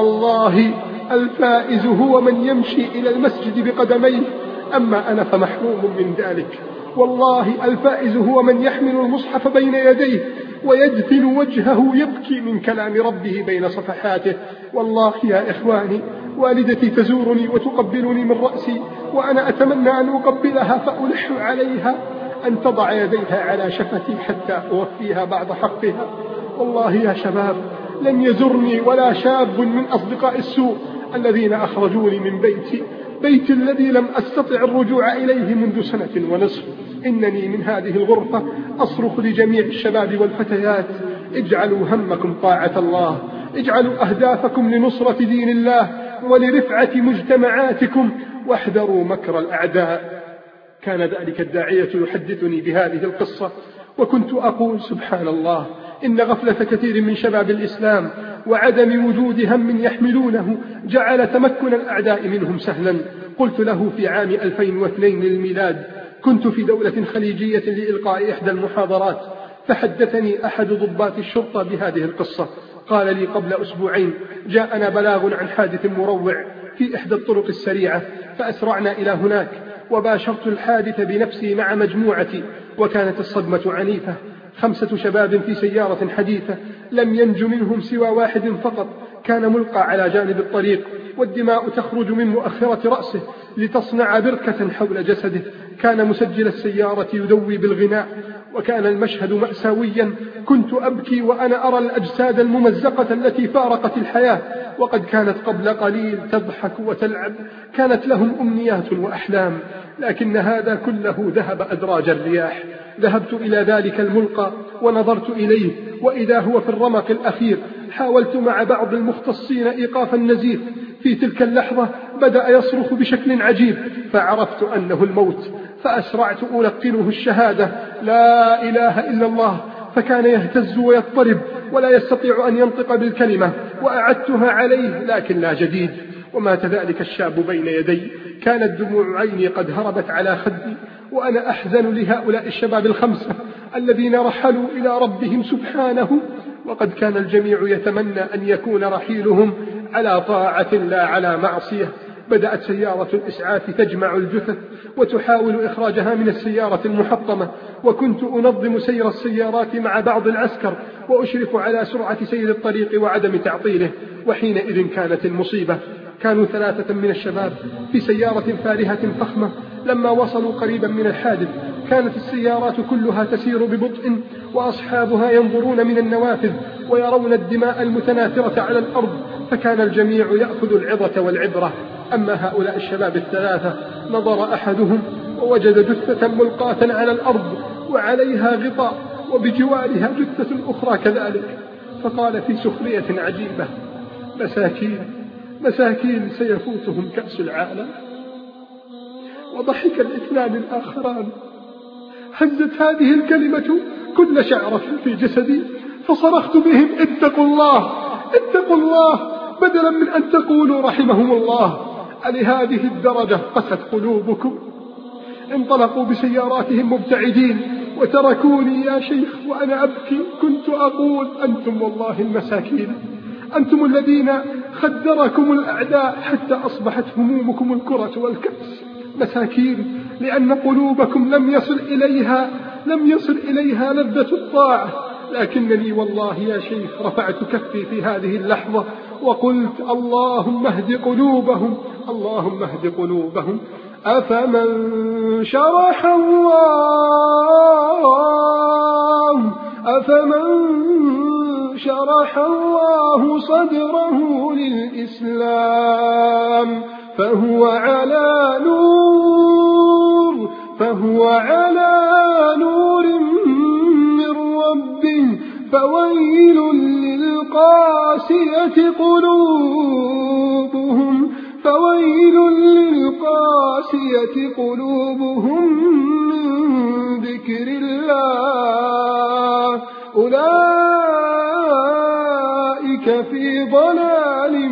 والله الفائز هو من يمشي إلى المسجد بقدميه، أما أنا فمحروم من ذلك. والله الفائز هو من يحمل المصحف بين يديه ويدفن وجهه يبكي من كلام ربه بين صفحاته. والله يا إخواني، والدتي تزورني وتقبلني من رأسي وأنا أتمنى أن أقبلها، فألح عليها أن تضع يديها على شفتي حتى أوفيها بعض حقها. والله يا شباب، لم يزرني ولا شاب من أصدقاء السوء الذين أخرجوني من بيتي، بيتي الذي لم أستطع الرجوع إليه منذ سنة ونصف. إنني من هذه الغرفة أصرخ لجميع الشباب والفتيات: اجعلوا همكم طاعة الله، اجعلوا أهدافكم لنصرة دين الله ولرفعة مجتمعاتكم، واحذروا مكر الأعداء. كان ذلك الداعية يحدثني بهذه القصة، وكنت أقول: سبحان الله، إن غفلة كثير من شباب الإسلام وعدم وجود هم يحملونه جعل تمكن الأعداء منهم سهلا. قلت له في عام ألفين واثنين للميلاد، كنت في دولة خليجية لإلقاء إحدى المحاضرات، فحدثني أحد ضباط الشرطة بهذه القصة. قال لي: قبل أسبوعين جاءنا بلاغ عن حادث مروع في إحدى الطرق السريعة، فأسرعنا إلى هناك وباشرت الحادث بنفسي مع مجموعتي، وكانت الصدمة عنيفة. خمسة شباب في سيارة حديثة، لم ينج منهم سوى واحد فقط، كان ملقى على جانب الطريق والدماء تخرج من مؤخرة رأسه لتصنع بركة حول جسده. كان مسجل السيارة يدوي بالغناء، وكان المشهد مأساويا. كنت أبكي وأنا أرى الأجساد الممزقة التي فارقت الحياة، وقد كانت قبل قليل تضحك وتلعب. كانت لهم أمنيات وأحلام، لكن هذا كله ذهب أدراج الرياح. ذهبت إلى ذلك الملقى ونظرت إليه، وإذا هو في الرمق الأخير. حاولت مع بعض المختصين إيقاف النزيف. في تلك اللحظة بدأ يصرخ بشكل عجيب، فعرفت أنه الموت، فأسرعت ألقنه الشهادة: لا إله إلا الله. فكان يهتز ويضطرب ولا يستطيع أن ينطق بالكلمة، وأعدتها عليه لكن لا جديد. ومات ذلك الشاب بين يدي. كانت دموع عيني قد هربت على خدي، وأنا أحزن لهؤلاء الشباب الخمسة الذين رحلوا إلى ربهم سبحانه، وقد كان الجميع يتمنى أن يكون رحيلهم على طاعة لا على معصية. بدأت سيارة الإسعاف تجمع الجثث وتحاول إخراجها من السيارة المحطمة، وكنت أنظم سير السيارات مع بعض العسكر وأشرف على سرعة سير الطريق وعدم تعطيله. وحينئذ كانت المصيبة. كانوا ثلاثة من الشباب في سيارة فارهة فخمة. لما وصلوا قريبا من الحادث كانت السيارات كلها تسير ببطء، وأصحابها ينظرون من النوافذ ويرون الدماء المتناثرة على الأرض، فكان الجميع يأخذ العظة والعبرة. أما هؤلاء الشباب الثلاثة، نظر أحدهم ووجد جثة ملقاة على الأرض وعليها غطاء، وبجوارها جثة أخرى كذلك، فقال في سخرية عجيبة: مساكين مساكين سيفوتهم كأس العالم. وضحك الاثنان الآخران. هزت هذه الكلمة كل شعرة في جسدي، فصرخت بهم: اتقوا الله اتقوا الله، بدلا من أن تقولوا رحمهم الله. ألهذه الدرجة قست قلوبكم؟ انطلقوا بسياراتهم مبتعدين وتركوني يا شيخ وأنا أبكي. كنت أقول: أنتم والله المساكين، أنتم الذين خدركم الأعداء حتى أصبحت همومكم الكرة والكأس. مساكين لأن قلوبكم لم يصل إليها لم يصل إليها لذة الطاعة. لكنني والله يا شيخ رفعت كفي في هذه اللحظة وقلت اللهم اهد قلوبهم، اللهم اهد قلوبهم. أفمن شرح الله أفمن شرح الله صدره للإسلام فهو على نور فهو على نور من ربه فويل للقاسية قلوبهم فويل للقاسية قلوبهم من ذكر الله أولئك في ضلال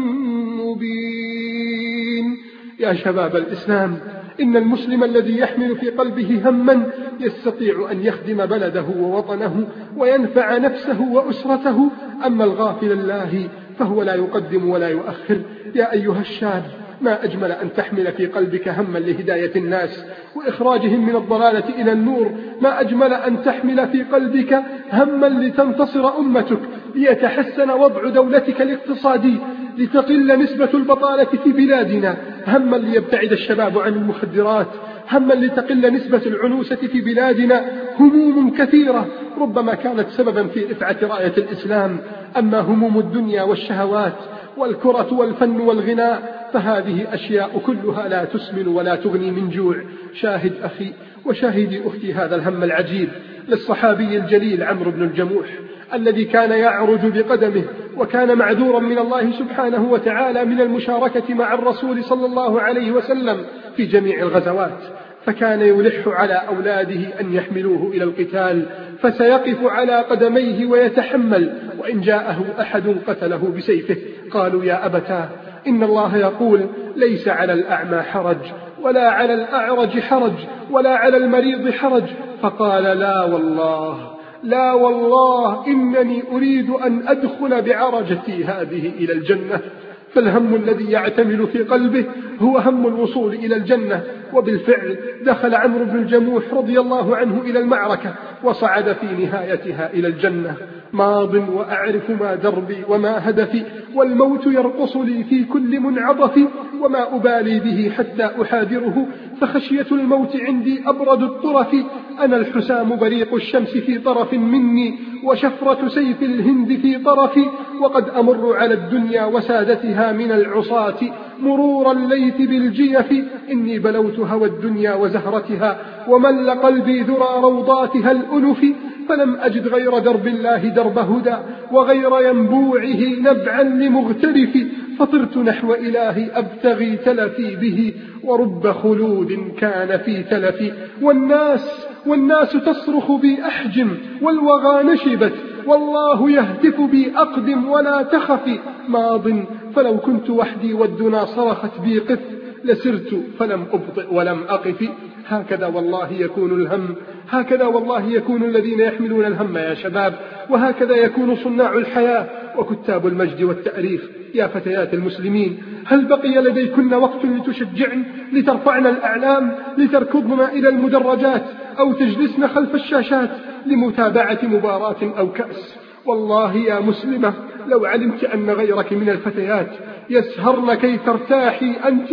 مبين. يا شباب الإسلام، إن المسلم الذي يحمل في قلبه هما يستطيع أن يخدم بلده ووطنه وينفع نفسه وأسرته، أما الغافل الله فهو لا يقدم ولا يؤخر. يا أيها الشاب، ما أجمل أن تحمل في قلبك هما لهداية الناس وإخراجهم من الضلالة إلى النور. ما أجمل أن تحمل في قلبك هما لتنتصر أمتك، ليتحسن وضع دولتك الاقتصادي، لتقل نسبة البطالة في بلادنا، هما ليبتعد الشباب عن المخدرات، هما لتقل نسبة العنوسة في بلادنا. هموم كثيرة ربما كانت سببا في رفعة راية الإسلام. أما هموم الدنيا والشهوات والكرة والفن والغناء فهذه أشياء كلها لا تسمن ولا تغني من جوع. شاهد أخي وشاهدي أختي هذا الهم العجيب للصحابي الجليل عمرو بن الجموح الذي كان يعرج بقدمه وكان معذورا من الله سبحانه وتعالى من المشاركة مع الرسول صلى الله عليه وسلم في جميع الغزوات، فكان يلح على أولاده أن يحملوه إلى القتال، فسيقف على قدميه ويتحمل، وإن جاءه أحد قتله بسيفه. قالوا يا أبتاه إن الله يقول ليس على الأعمى حرج ولا على الأعرج حرج ولا على المريض حرج. فقال لا والله لا والله إنني أريد أن أدخل بعرجتي هذه إلى الجنة. فالهم الذي يعتمل في قلبه هو هم الوصول إلى الجنة. وبالفعل دخل عمرو بن الجموح رضي الله عنه إلى المعركة وصعد في نهايتها إلى الجنة. ماض وأعرف ما دربي وما هدفي، والموت يرقص لي في كل منعطف، وما أبالي به حتى أحاذره، فخشية الموت عندي أبرد الطرف. أنا الحسام بريق الشمس في طرف مني، وشفرة سيف الهند في طرفي، وقد أمر على الدنيا وسادتها من العصاة مرور الليث بالجيف. إني بلوت هوى الدنيا وزهرتها، ومل قلبي ذرى روضاتها الأنف، فلم أجد غير درب الله درب هدى، وغير ينبوعه نبعا لمغترف. فطرت نحو إلهي أبتغي تلفي به، ورب خلود كان في تلفي. والناس والناس تصرخ بي أحجم، والوغى نشبت، والله يهتف بي أقدم ولا تخفي. ماض فلو كنت وحدي والدنا صرخت بي قف، لسرت فلم أبطئ ولم أقف. هكذا والله يكون الهم، هكذا والله يكون الذين يحملون الهم يا شباب، وهكذا يكون صناع الحياة وكتاب المجد والتأريخ. يا فتيات المسلمين، هل بقي لديكن وقت لتشجعن، لترفعن الأعلام، لتركضن إلى المدرجات، أو تجلسن خلف الشاشات لمتابعة مباراة أو كأس؟ والله يا مسلمة لو علمت أن غيرك من الفتيات يسهرن كي ترتاحي أنت،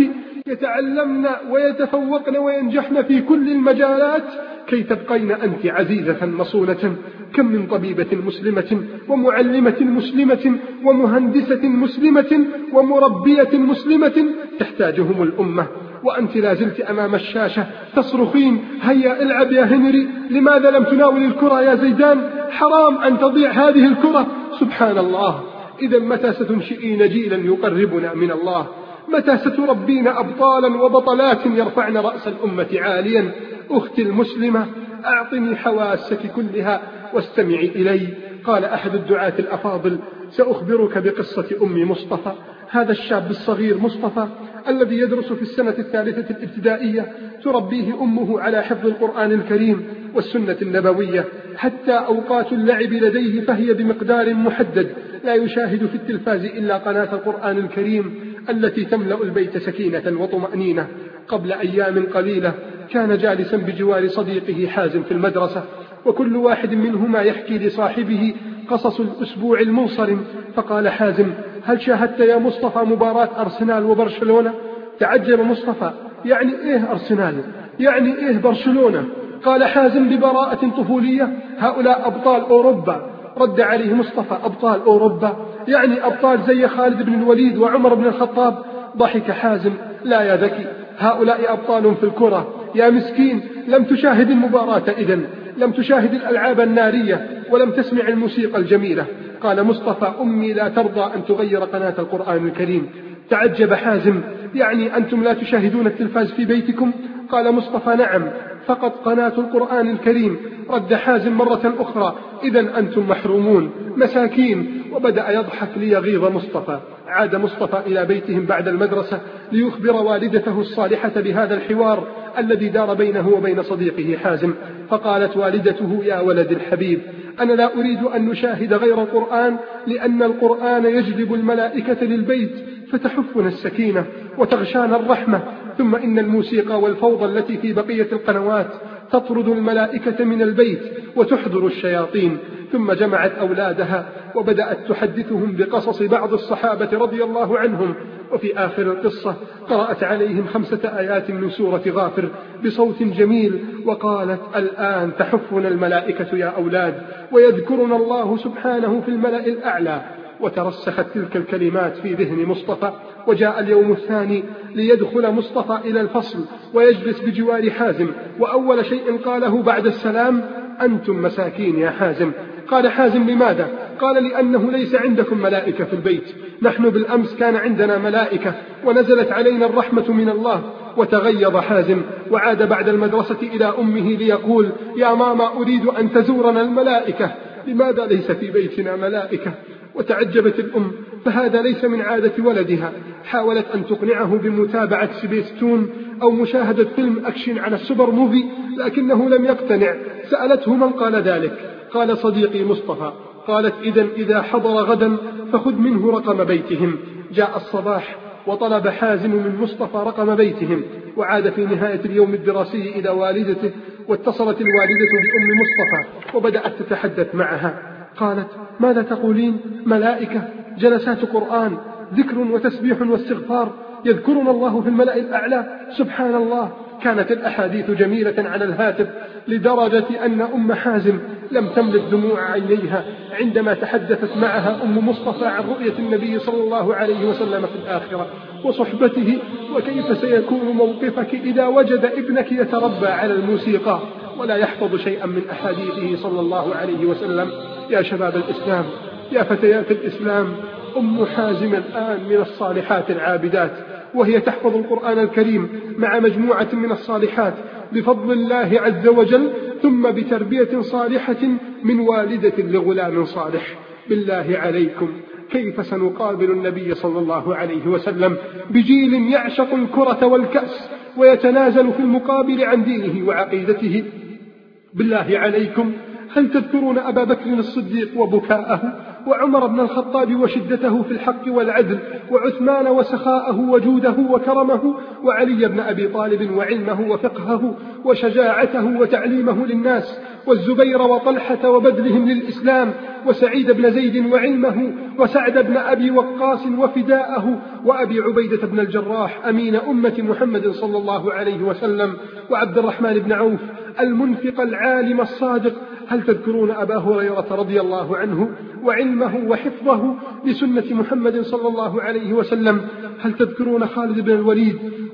يتعلمن ويتفوقن وينجحن في كل المجالات كي تبقين أنت عزيزة مصونة. كم من طبيبة مسلمة ومعلمة مسلمة ومهندسة مسلمة ومربية مسلمة تحتاجهم الأمة، وأنت لازلت أمام الشاشة تصرخين هيا العب يا هنري، لماذا لم تناول الكرة يا زيدان، حرام أن تضيع هذه الكرة. سبحان الله، إذا متى ستنشئين جيلا يقربنا من الله؟ متى ستربين أبطالا وبطلات يرفعن رأس الأمة عاليا؟ أختي المسلمة، أعطني حواسك كلها واستمعي إلي. قال أحد الدعاة الأفاضل: سأخبرك بقصة أم مصطفى، هذا الشاب الصغير مصطفى الذي يدرس في السنة الثالثة الابتدائية، تربيه أمه على حفظ القرآن الكريم والسنة النبوية، حتى أوقات اللعب لديه فهي بمقدار محدد، لا يشاهد في التلفاز إلا قناة القرآن الكريم التي تملأ البيت سكينة وطمأنينة. قبل أيام قليلة كان جالسا بجوار صديقه حازم في المدرسة، وكل واحد منهما يحكي لصاحبه قصص الأسبوع المنصرم. فقال حازم: هل شاهدت يا مصطفى مباراة أرسنال وبرشلونة؟ تعجب مصطفى: يعني إيه أرسنال؟ يعني إيه برشلونة؟ قال حازم ببراءة طفولية: هؤلاء أبطال أوروبا. رد عليه مصطفى: أبطال أوروبا؟ يعني أبطال زي خالد بن الوليد وعمر بن الخطاب؟ ضحك حازم: لا يا ذكي، هؤلاء أبطال في الكرة. يا مسكين، لم تشاهد المباراة إذن، لم تشاهد الألعاب النارية، ولم تسمع الموسيقى الجميلة. قال مصطفى: أمي لا ترضى أن تغير قناة القرآن الكريم. تعجب حازم: يعني أنتم لا تشاهدون التلفاز في بيتكم؟ قال مصطفى: نعم، فقط قناة القرآن الكريم. رد حازم مرة أخرى: إذن أنتم محرومون، مساكين. وبدأ يضحك ليغيظ مصطفى. عاد مصطفى إلى بيتهم بعد المدرسة ليخبر والدته الصالحة بهذا الحوار الذي دار بينه وبين صديقه حازم. فقالت والدته: يا ولد الحبيب، أنا لا أريد أن نشاهد غير القرآن، لأن القرآن يجلب الملائكة للبيت فتحفنا السكينة وتغشانا الرحمة، ثم إن الموسيقى والفوضى التي في بقية القنوات تطرد الملائكة من البيت وتحضر الشياطين. ثم جمعت أولادها وبدأت تحدثهم بقصص بعض الصحابة رضي الله عنهم. وفي آخر القصة قرأت عليهم خمسة آيات من سورة غافر بصوت جميل، وقالت: الآن تحفنا الملائكة يا أولاد، ويذكرنا الله سبحانه في الملأ الأعلى. وترسخت تلك الكلمات في ذهن مصطفى. وجاء اليوم الثاني ليدخل مصطفى إلى الفصل ويجلس بجوار حازم، وأول شيء قاله بعد السلام: أنتم مساكين يا حازم. قال حازم: لماذا؟ قال: لأنه ليس عندكم ملائكة في البيت، نحن بالأمس كان عندنا ملائكة ونزلت علينا الرحمة من الله. وتغيظ حازم وعاد بعد المدرسة إلى أمه ليقول: يا ماما، أريد أن تزورنا الملائكة، لماذا ليس في بيتنا ملائكة؟ وتعجبت الأم، فهذا ليس من عادة ولدها. حاولت أن تقنعه بمتابعة سبيستون أو مشاهدة فيلم أكشن على السوبر موفي، لكنه لم يقتنع. سألته: من قال ذلك؟ قال: صديقي مصطفى. قالت: إذن إذا حضر غدا فخذ منه رقم بيتهم. جاء الصباح وطلب حازم من مصطفى رقم بيتهم، وعاد في نهاية اليوم الدراسي إلى والدته. واتصلت الوالدة بأم مصطفى وبدأت تتحدث معها. قالت: ماذا تقولين؟ ملائكة، جلسات قرآن، ذكر وتسبيح واستغفار، يذكرنا الله في الملأ الأعلى. سبحان الله. كانت الأحاديث جميلة على الهاتف لدرجة أن أم حازم لم تملك دموع عينيها عندما تحدثت معها أم مصطفى عن رؤية النبي صلى الله عليه وسلم في الآخرة وصحبته، وكيف سيكون موقفك إذا وجد ابنك يتربى على الموسيقى ولا يحفظ شيئا من أحاديثه صلى الله عليه وسلم. يا شباب الإسلام، يا فتيات الإسلام، أم حازم الآن من الصالحات العابدات، وهي تحفظ القرآن الكريم مع مجموعة من الصالحات بفضل الله عز وجل، ثم بتربية صالحة من والدة لغلام صالح. بالله عليكم، كيف سنقابل النبي صلى الله عليه وسلم بجيل يعشق الكرة والكأس ويتنازل في المقابل عن دينه وعقيدته؟ بالله عليكم، هل تذكرون أبا بكر الصديق وبكاءه، وعمر بن الخطاب وشدته في الحق والعدل، وعثمان وسخاءه وجوده وكرمه، وعلي بن أبي طالب وعلمه وفقهه وشجاعته وتعليمه للناس، والزبير وطلحة وبذلهم للإسلام، وسعيد بن زيد وعلمه، وسعد بن أبي وقاص وفداءه، وأبي عبيدة بن الجراح أمين أمة محمد صلى الله عليه وسلم، وعبد الرحمن بن عوف المنفق العالم الصادق. هل تذكرون أبا هريرة رضي الله عنه وعلمه وحفظه لسنة محمد صلى الله عليه وسلم؟ هل تذكرون خالد بن الوليد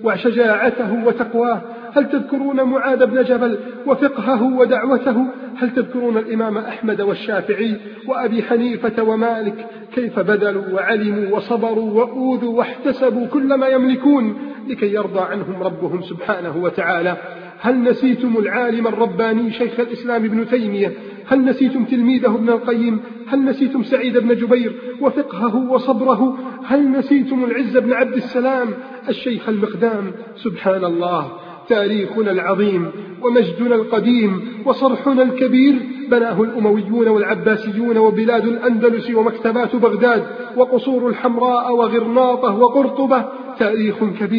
وشجاعته وتقواه؟ هل تذكرون معاذ بن جبل وفقهه ودعوته؟ هل تذكرون الإمام أحمد والشافعي وأبي حنيفة ومالك كيف بذلوا وعلموا وصبروا وأوذوا واحتسبوا كل ما يملكون لكي يرضى عنهم ربهم سبحانه وتعالى؟ هل نسيتم العالم الرباني شيخ الإسلام ابن تيمية؟ هل نسيتم تلميذه ابن القيم؟ هل نسيتم سعيد بن جبير وفقهه وصبره؟ هل نسيتم العز بن عبد السلام الشيخ المقدام؟ سبحان الله، تاريخنا العظيم ومجدنا القديم وصرحنا الكبير بناه الأمويون والعباسيون، وبلاد الأندلس ومكتبات بغداد وقصور الحمراء وغرناطة وقرطبة، تاريخ كبير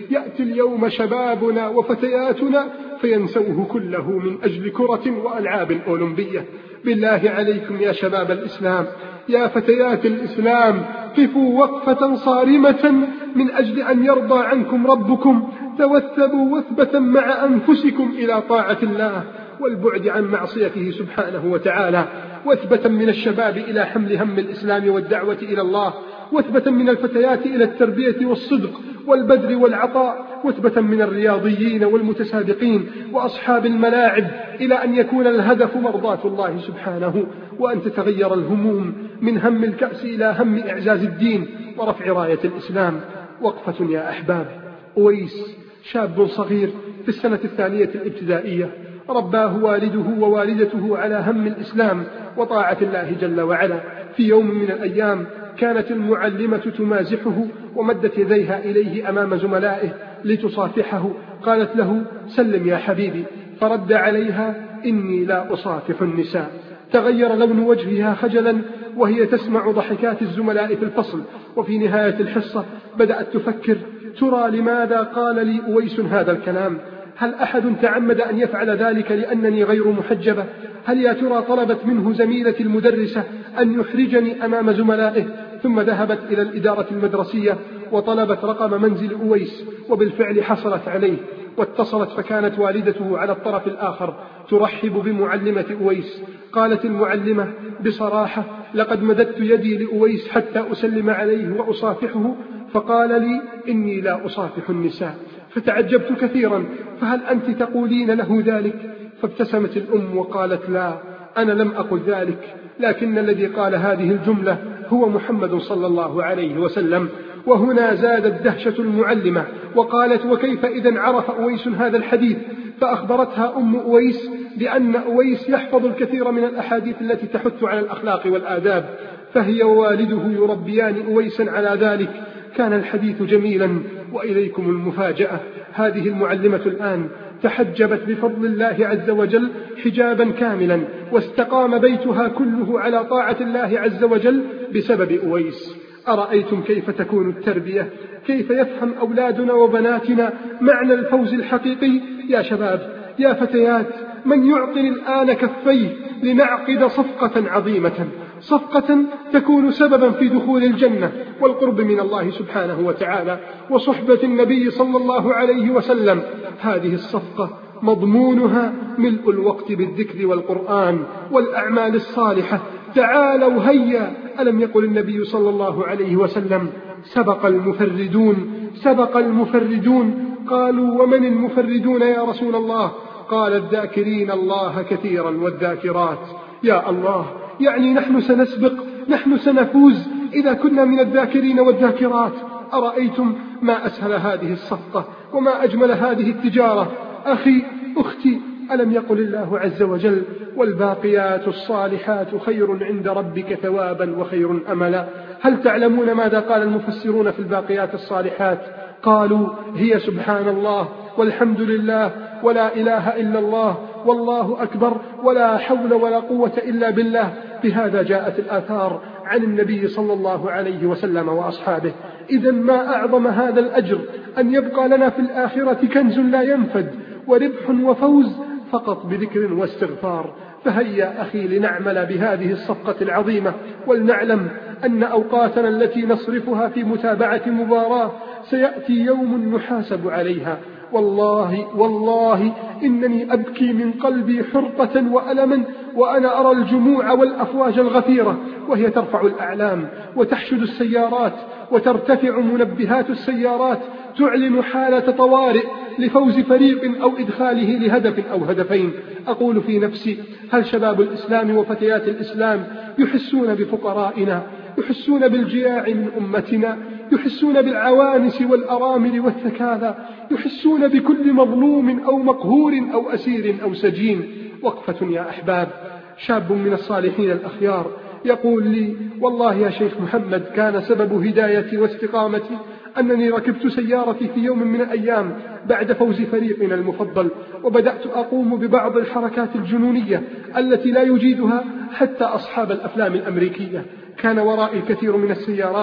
يأتي اليوم شبابنا وفتياتنا فينسوه كله من أجل كرة وألعاب أولمبية. بالله عليكم يا شباب الإسلام، يا فتيات الإسلام، قفوا وقفة صارمة من أجل أن يرضى عنكم ربكم. توثبوا وثبة مع أنفسكم إلى طاعة الله والبعد عن معصيته سبحانه وتعالى، وثبة من الشباب إلى حمل هم الإسلام والدعوة إلى الله، وثبة من الفتيات إلى التربية والصدق والبذل والعطاء، وثبة من الرياضيين والمتسابقين وأصحاب الملاعب إلى أن يكون الهدف مرضاة الله سبحانه، وأن تتغير الهموم من هم الكأس إلى هم إعزاز الدين ورفع راية الإسلام. وقفة يا أحباب. أويس شاب صغير في السنة الثانية الابتدائية، رباه والده ووالدته على هم الإسلام وطاعة الله جل وعلا. في يوم من الأيام كانت المعلمة تمازحه ومدت يديها إليه أمام زملائه لتصافحه، قالت له: سلم يا حبيبي، فرد عليها: إني لا أصافح النساء. تغير لون وجهها خجلا وهي تسمع ضحكات الزملاء في الفصل. وفي نهاية الحصة بدأت تفكر: ترى لماذا قال لي أويس هذا الكلام؟ هل أحد تعمد أن يفعل ذلك لأنني غير محجبة؟ هل يا ترى طلبت منه زميلتي المدرسة أن يحرجني أمام زملائه؟ ثم ذهبت إلى الإدارة المدرسية وطلبت رقم منزل أويس، وبالفعل حصلت عليه واتصلت، فكانت والدته على الطرف الآخر ترحب بمعلمة أويس. قالت المعلمة بصراحة: لقد مددت يدي لأويس حتى أسلم عليه وأصافحه، فقال لي: إني لا أصافح النساء. فتعجبت كثيرا، فهل أنت تقولين له ذلك؟ فابتسمت الأم وقالت: لا، أنا لم أقل ذلك، لكن الذي قال هذه الجملة هو محمد صلى الله عليه وسلم. وهنا زادت دهشة المعلمة وقالت: وكيف إذن عرف أويس هذا الحديث؟ فأخبرتها أم أويس بأن أويس يحفظ الكثير من الأحاديث التي تحث على الأخلاق والآداب، فهي ووالده يربيان أويسا على ذلك. كان الحديث جميلا. وإليكم المفاجأة: هذه المعلمة الآن تحجبت بفضل الله عز وجل حجابا كاملا، واستقام بيتها كله على طاعة الله عز وجل بسبب أويس. أرأيتم كيف تكون التربية؟ كيف يفهم أولادنا وبناتنا معنى الفوز الحقيقي؟ يا شباب، يا فتيات، من يعطي الآن كفيه لنعقد صفقة عظيمة، صفقة تكون سببا في دخول الجنة والقرب من الله سبحانه وتعالى وصحبة النبي صلى الله عليه وسلم. هذه الصفقة مضمونها ملء الوقت بالذكر والقرآن والأعمال الصالحة. تعالوا هيا، ألم يقل النبي صلى الله عليه وسلم: سبق المفردون، سبق المفردون. قالوا: ومن المفردون يا رسول الله؟ قال: الذاكرين الله كثيرا والذاكرات. يا الله، يعني نحن سنسبق، نحن سنفوز إذا كنا من الذاكرين والذاكرات. أرأيتم ما أسهل هذه الصفقة وما أجمل هذه التجارة؟ أخي، أختي، ألم يقل الله عز وجل: والباقيات الصالحات خير عند ربك ثوابا وخير أملا؟ هل تعلمون ماذا قال المفسرون في الباقيات الصالحات؟ قالوا: هي سبحان الله والحمد لله ولا إله إلا الله والله أكبر ولا حول ولا قوة إلا بالله. بهذا جاءت الآثار عن النبي صلى الله عليه وسلم وأصحابه. إذن ما أعظم هذا الأجر، أن يبقى لنا في الآخرة كنز لا ينفد وربح وفوز فقط بذكر واستغفار. فهيا أخي لنعمل بهذه الصفقة العظيمة، ولنعلم أن أوقاتنا التي نصرفها في متابعة مباراة سيأتي يوم نحاسب عليها. والله والله إنني أبكي من قلبي حرقة وألما وأنا أرى الجموع والأفواج الغفيرة وهي ترفع الأعلام وتحشد السيارات وترتفع منبهات السيارات تعلن حالة طوارئ لفوز فريق أو إدخاله لهدف أو هدفين. أقول في نفسي: هل شباب الإسلام وفتيات الإسلام يحسون بفقرائنا؟ يحسون بالجياع من أمتنا؟ يحسون بالعوانس والأرامل والثكالى؟ يحسون بكل مظلوم أو مقهور أو أسير أو سجين؟ وقفة يا أحباب. شاب من الصالحين الأخيار يقول لي: والله يا شيخ محمد، كان سبب هدايتي واستقامتي أنني ركبت سيارتي في يوم من الأيام بعد فوز فريقنا المفضل، وبدأت أقوم ببعض الحركات الجنونية التي لا يجيدها حتى أصحاب الأفلام الأمريكية. كان ورائي الكثير من السيارات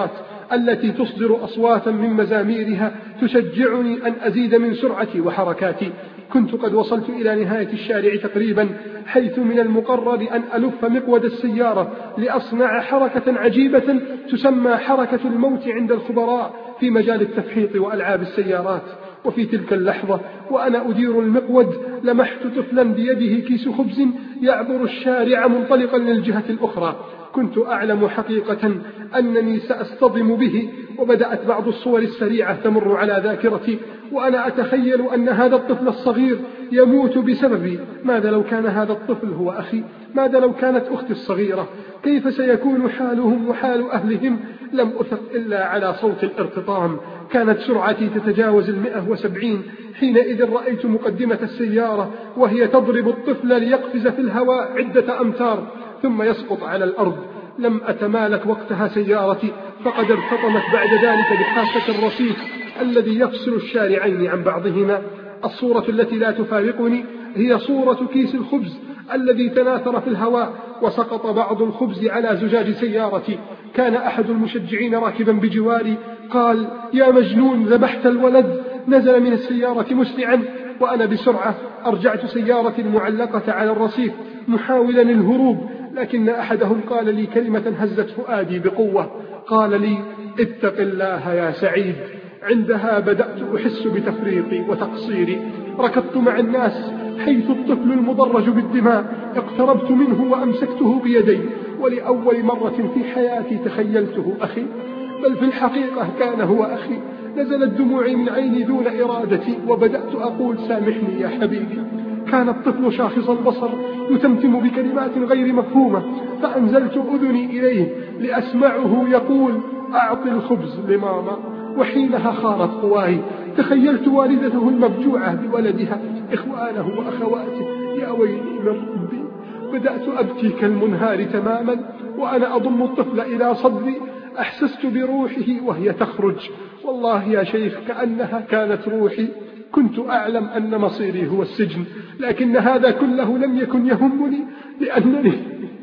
التي تصدر أصواتا من مزاميرها تشجعني أن أزيد من سرعتي وحركاتي. كنت قد وصلت إلى نهاية الشارع تقريبا، حيث من المقرر أن ألف مقود السيارة لأصنع حركة عجيبة تسمى حركة الموت عند الخبراء في مجال التفحيط وألعاب السيارات. وفي تلك اللحظة وأنا أدير المقود لمحت طفلا بيده كيس خبز يعبر الشارع منطلقا للجهة الأخرى. كنت أعلم حقيقة أنني سأصطدم به، وبدأت بعض الصور السريعة تمر على ذاكرتي وأنا أتخيل أن هذا الطفل الصغير يموت بسببي. ماذا لو كان هذا الطفل هو أخي؟ ماذا لو كانت أختي الصغيرة؟ كيف سيكون حالهم وحال أهلهم؟ لم أثق إلا على صوت الارتطام. كانت سرعتي تتجاوز المئة وسبعين. حينئذ رأيت مقدمة السيارة وهي تضرب الطفل ليقفز في الهواء عدة أمتار ثم يسقط على الأرض. لم أتمالك وقتها سيارتي، فقد ارتطمت بعد ذلك بحافة الرصيف الذي يفصل الشارعين عن بعضهما. الصورة التي لا تفارقني هي صورة كيس الخبز الذي تناثر في الهواء وسقط بعض الخبز على زجاج سيارتي. كان أحد المشجعين راكبا بجواري قال: يا مجنون، ذبحت الولد. نزل من السيارة مسرعا، وأنا بسرعة أرجعت سيارتي المعلقة على الرصيف محاولا الهروب، لكن أحدهم قال لي كلمة هزت فؤادي بقوة. قال لي: اتق الله يا سعيد. عندها بدأت أحس بتفريطي وتقصيري. ركضت مع الناس حيث الطفل المضرج بالدماء، اقتربت منه وأمسكته بيدي، ولأول مرة في حياتي تخيلته أخي، بل في الحقيقة كان هو أخي. نزلت دموعي من عيني دون إرادتي، وبدأت أقول: سامحني يا حبيبي. كان الطفل شاخص البصر يتمتم بكلمات غير مفهومة، فأنزلت أذني إليه لأسمعه يقول: أعطي الخبز لماما. وحينها خارت قواي. تخيلت والدته المبجوعة بولدها، إخوانه وأخواته. يا ويلي من ربي. بدأت أبكي كالمنهار تماما وأنا أضم الطفل إلى صدري. أحسست بروحه وهي تخرج. والله يا شيخ كأنها كانت روحي. كنت أعلم أن مصيري هو السجن، لكن هذا كله لم يكن يهمني، لأنني,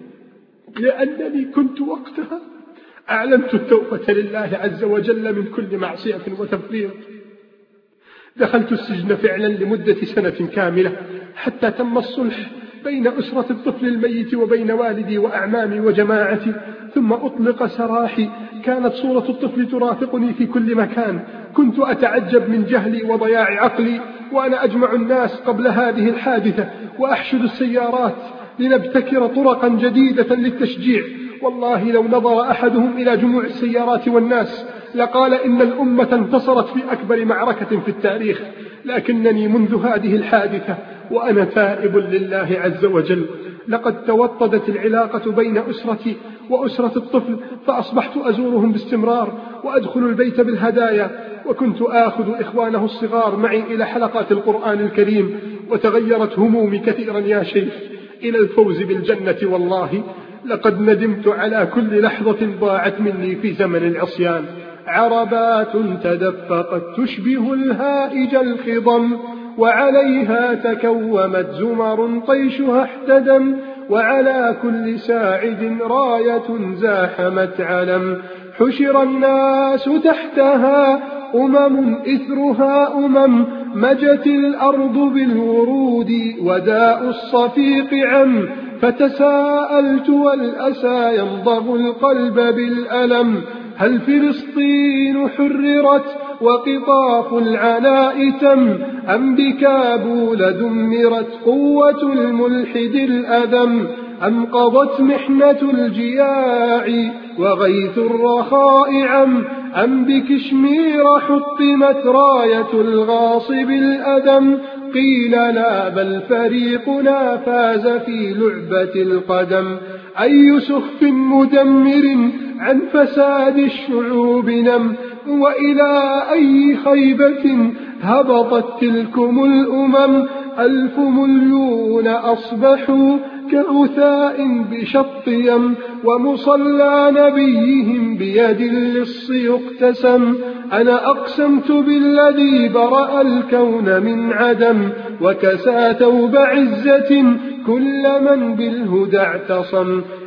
لأنني كنت وقتها أعلمت التوبة لله عز وجل من كل معصية وتفريط. دخلت السجن فعلا لمدة سنة كاملة حتى تم الصلح بين أسرة الطفل الميت وبين والدي وأعمامي وجماعتي، ثم أطلق سراحي. كانت صورة الطفل ترافقني في كل مكان. كنت أتعجب من جهلي وضياع عقلي وأنا أجمع الناس قبل هذه الحادثة وأحشد السيارات لنبتكر طرقا جديدة للتشجيع. والله لو نظر أحدهم إلى جموع السيارات والناس لقال إن الأمة انتصرت في أكبر معركة في التاريخ. لكنني منذ هذه الحادثة وأنا تائب لله عز وجل. لقد توطدت العلاقة بين أسرتي وأسرة الطفل، فأصبحت أزورهم باستمرار وأدخل البيت بالهدايا، وكنت آخذ إخوانه الصغار معي إلى حلقات القرآن الكريم. وتغيرت همومي كثيرا يا شيخ إلى الفوز بالجنة. والله لقد ندمت على كل لحظة ضاعت مني في زمن العصيان. عربات تدفقت تشبه الهائج الخضم، وعليها تكومت زمر طيشها احتدم، وعلى كل ساعد راية زاحمت علم. حشر الناس تحتها أمم إثرها أمم، مجت الأرض بالورود وداء الصفيق عم. فتساءلت والأسى ينضغ القلب بالألم، هل فلسطين حررت وقطاف العناء تم، أم بكابول دمرت قوة الملحد الأذم، أم قضت محنة الجياع وغيث الرخاء عم، أم بكشمير حطمت راية الغاصب الأدم. قيل لا، بل فريقنا فاز في لعبة القدم. أي سخف مدمر عن فساد الشعوب نم، وإلى أي خيبة هبطت تلكم الأمم. ألف مليون أصبحوا كغثاء بشط يم، ومصلى نبيهم بيد اللص يقتسم. أنا أقسمت بالذي برأ الكون من عدم، وكسى ثوب عزة كل من بالهدى اعتصم.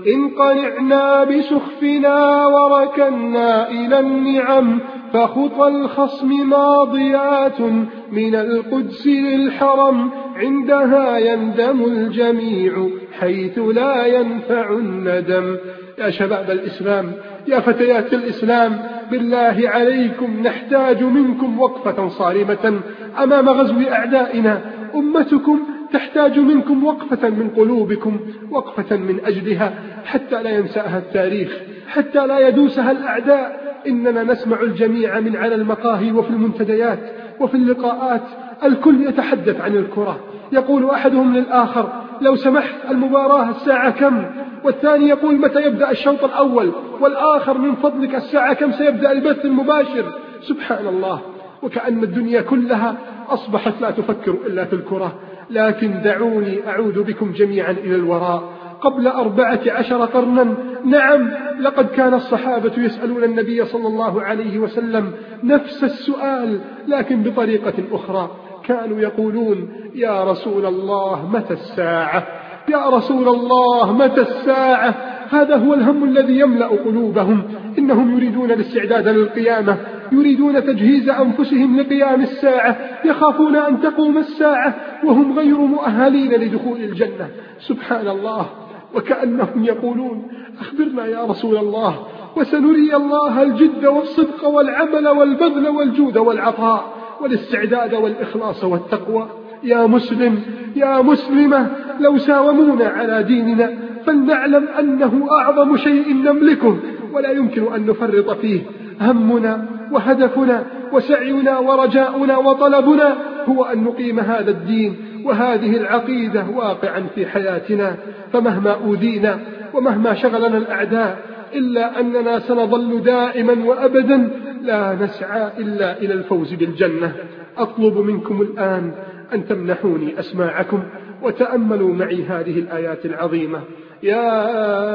إن قنعنا بسخفنا وركنا إلى النعم فخطى الخصم ماضيات من القدس للحرم عندها يندم الجميع حيث لا ينفع الندم. يا شباب الإسلام، يا فتيات الإسلام، بالله عليكم نحتاج منكم وقفة صارمة أمام غزو أعدائنا. أمتكم تحتاج منكم وقفة من قلوبكم، وقفة من أجلها حتى لا ينساها التاريخ، حتى لا يدوسها الأعداء. إننا نسمع الجميع من على المقاهي وفي المنتديات وفي اللقاءات الكل يتحدث عن الكرة. يقول أحدهم للآخر لو سمحت المباراة الساعة كم، والثاني يقول متى يبدأ الشوط الأول، والآخر من فضلك الساعة كم سيبدأ البث المباشر. سبحان الله، وكأن الدنيا كلها أصبحت لا تفكر إلا في الكرة. لكن دعوني أعود بكم جميعا إلى الوراء قبل أربعة عشر قرنا. نعم، لقد كان الصحابة يسألون النبي صلى الله عليه وسلم نفس السؤال لكن بطريقة أخرى. كانوا يقولون يا رسول الله متى الساعة، يا رسول الله متى الساعة. هذا هو الهم الذي يملأ قلوبهم. إنهم يريدون الاستعداد للقيامة، يريدون تجهيز أنفسهم لقيام الساعة، يخافون أن تقوم الساعة وهم غير مؤهلين لدخول الجنة. سبحان الله، وكأنهم يقولون أخبرنا يا رسول الله وسنري الله الجد والصدق والعمل والبذل والجود والعطاء والاستعداد والإخلاص والتقوى. يا مسلم، يا مسلمة، لو ساومونا على ديننا فلنعلم أنه أعظم شيء نملكه ولا يمكن أن نفرط فيه. همنا وهدفنا وسعينا ورجاؤنا وطلبنا هو أن نقيم هذا الدين وهذه العقيدة واقعا في حياتنا. فمهما أوذينا ومهما شغلنا الأعداء إلا أننا سنظل دائما وأبدا لا نسعى إلا إلى الفوز بالجنة. أطلب منكم الآن أن تمنحوني أسماعكم وتأملوا معي هذه الآيات العظيمة. يا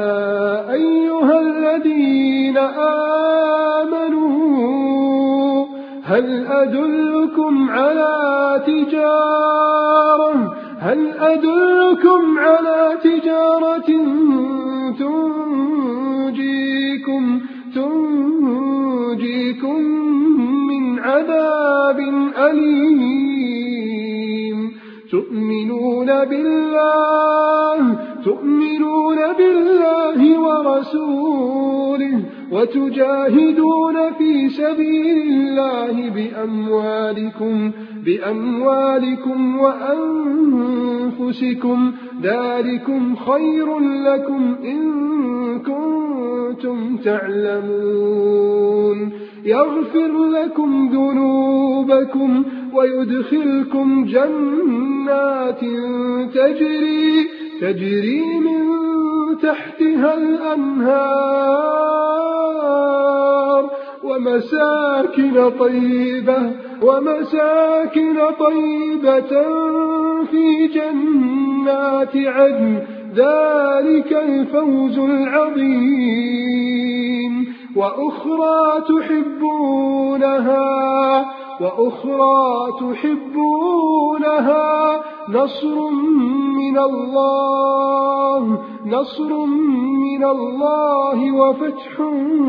أيها الذين آمنوا هل أدلكم على تجارة هل أدلكم على تجارة تنجيكم تنجيكم من عذاب أليم. تؤمنون بالله تؤمنون بالله ورسوله وتجاهدون في سبيل الله بأموالكم بأموالكم وأنفسكم ذلكم خير لكم إن كنتم تعلمون. يغفر لكم ذنوبكم ويدخلكم جنات تجري تجري من تحتها الأنهار ومساكن طيبة ومساكن طيبة في جنات عدن ذلك الفوز العظيم. وأخرى تحبونها وأخرى تحبونها نصر من الله نصر من الله وفتح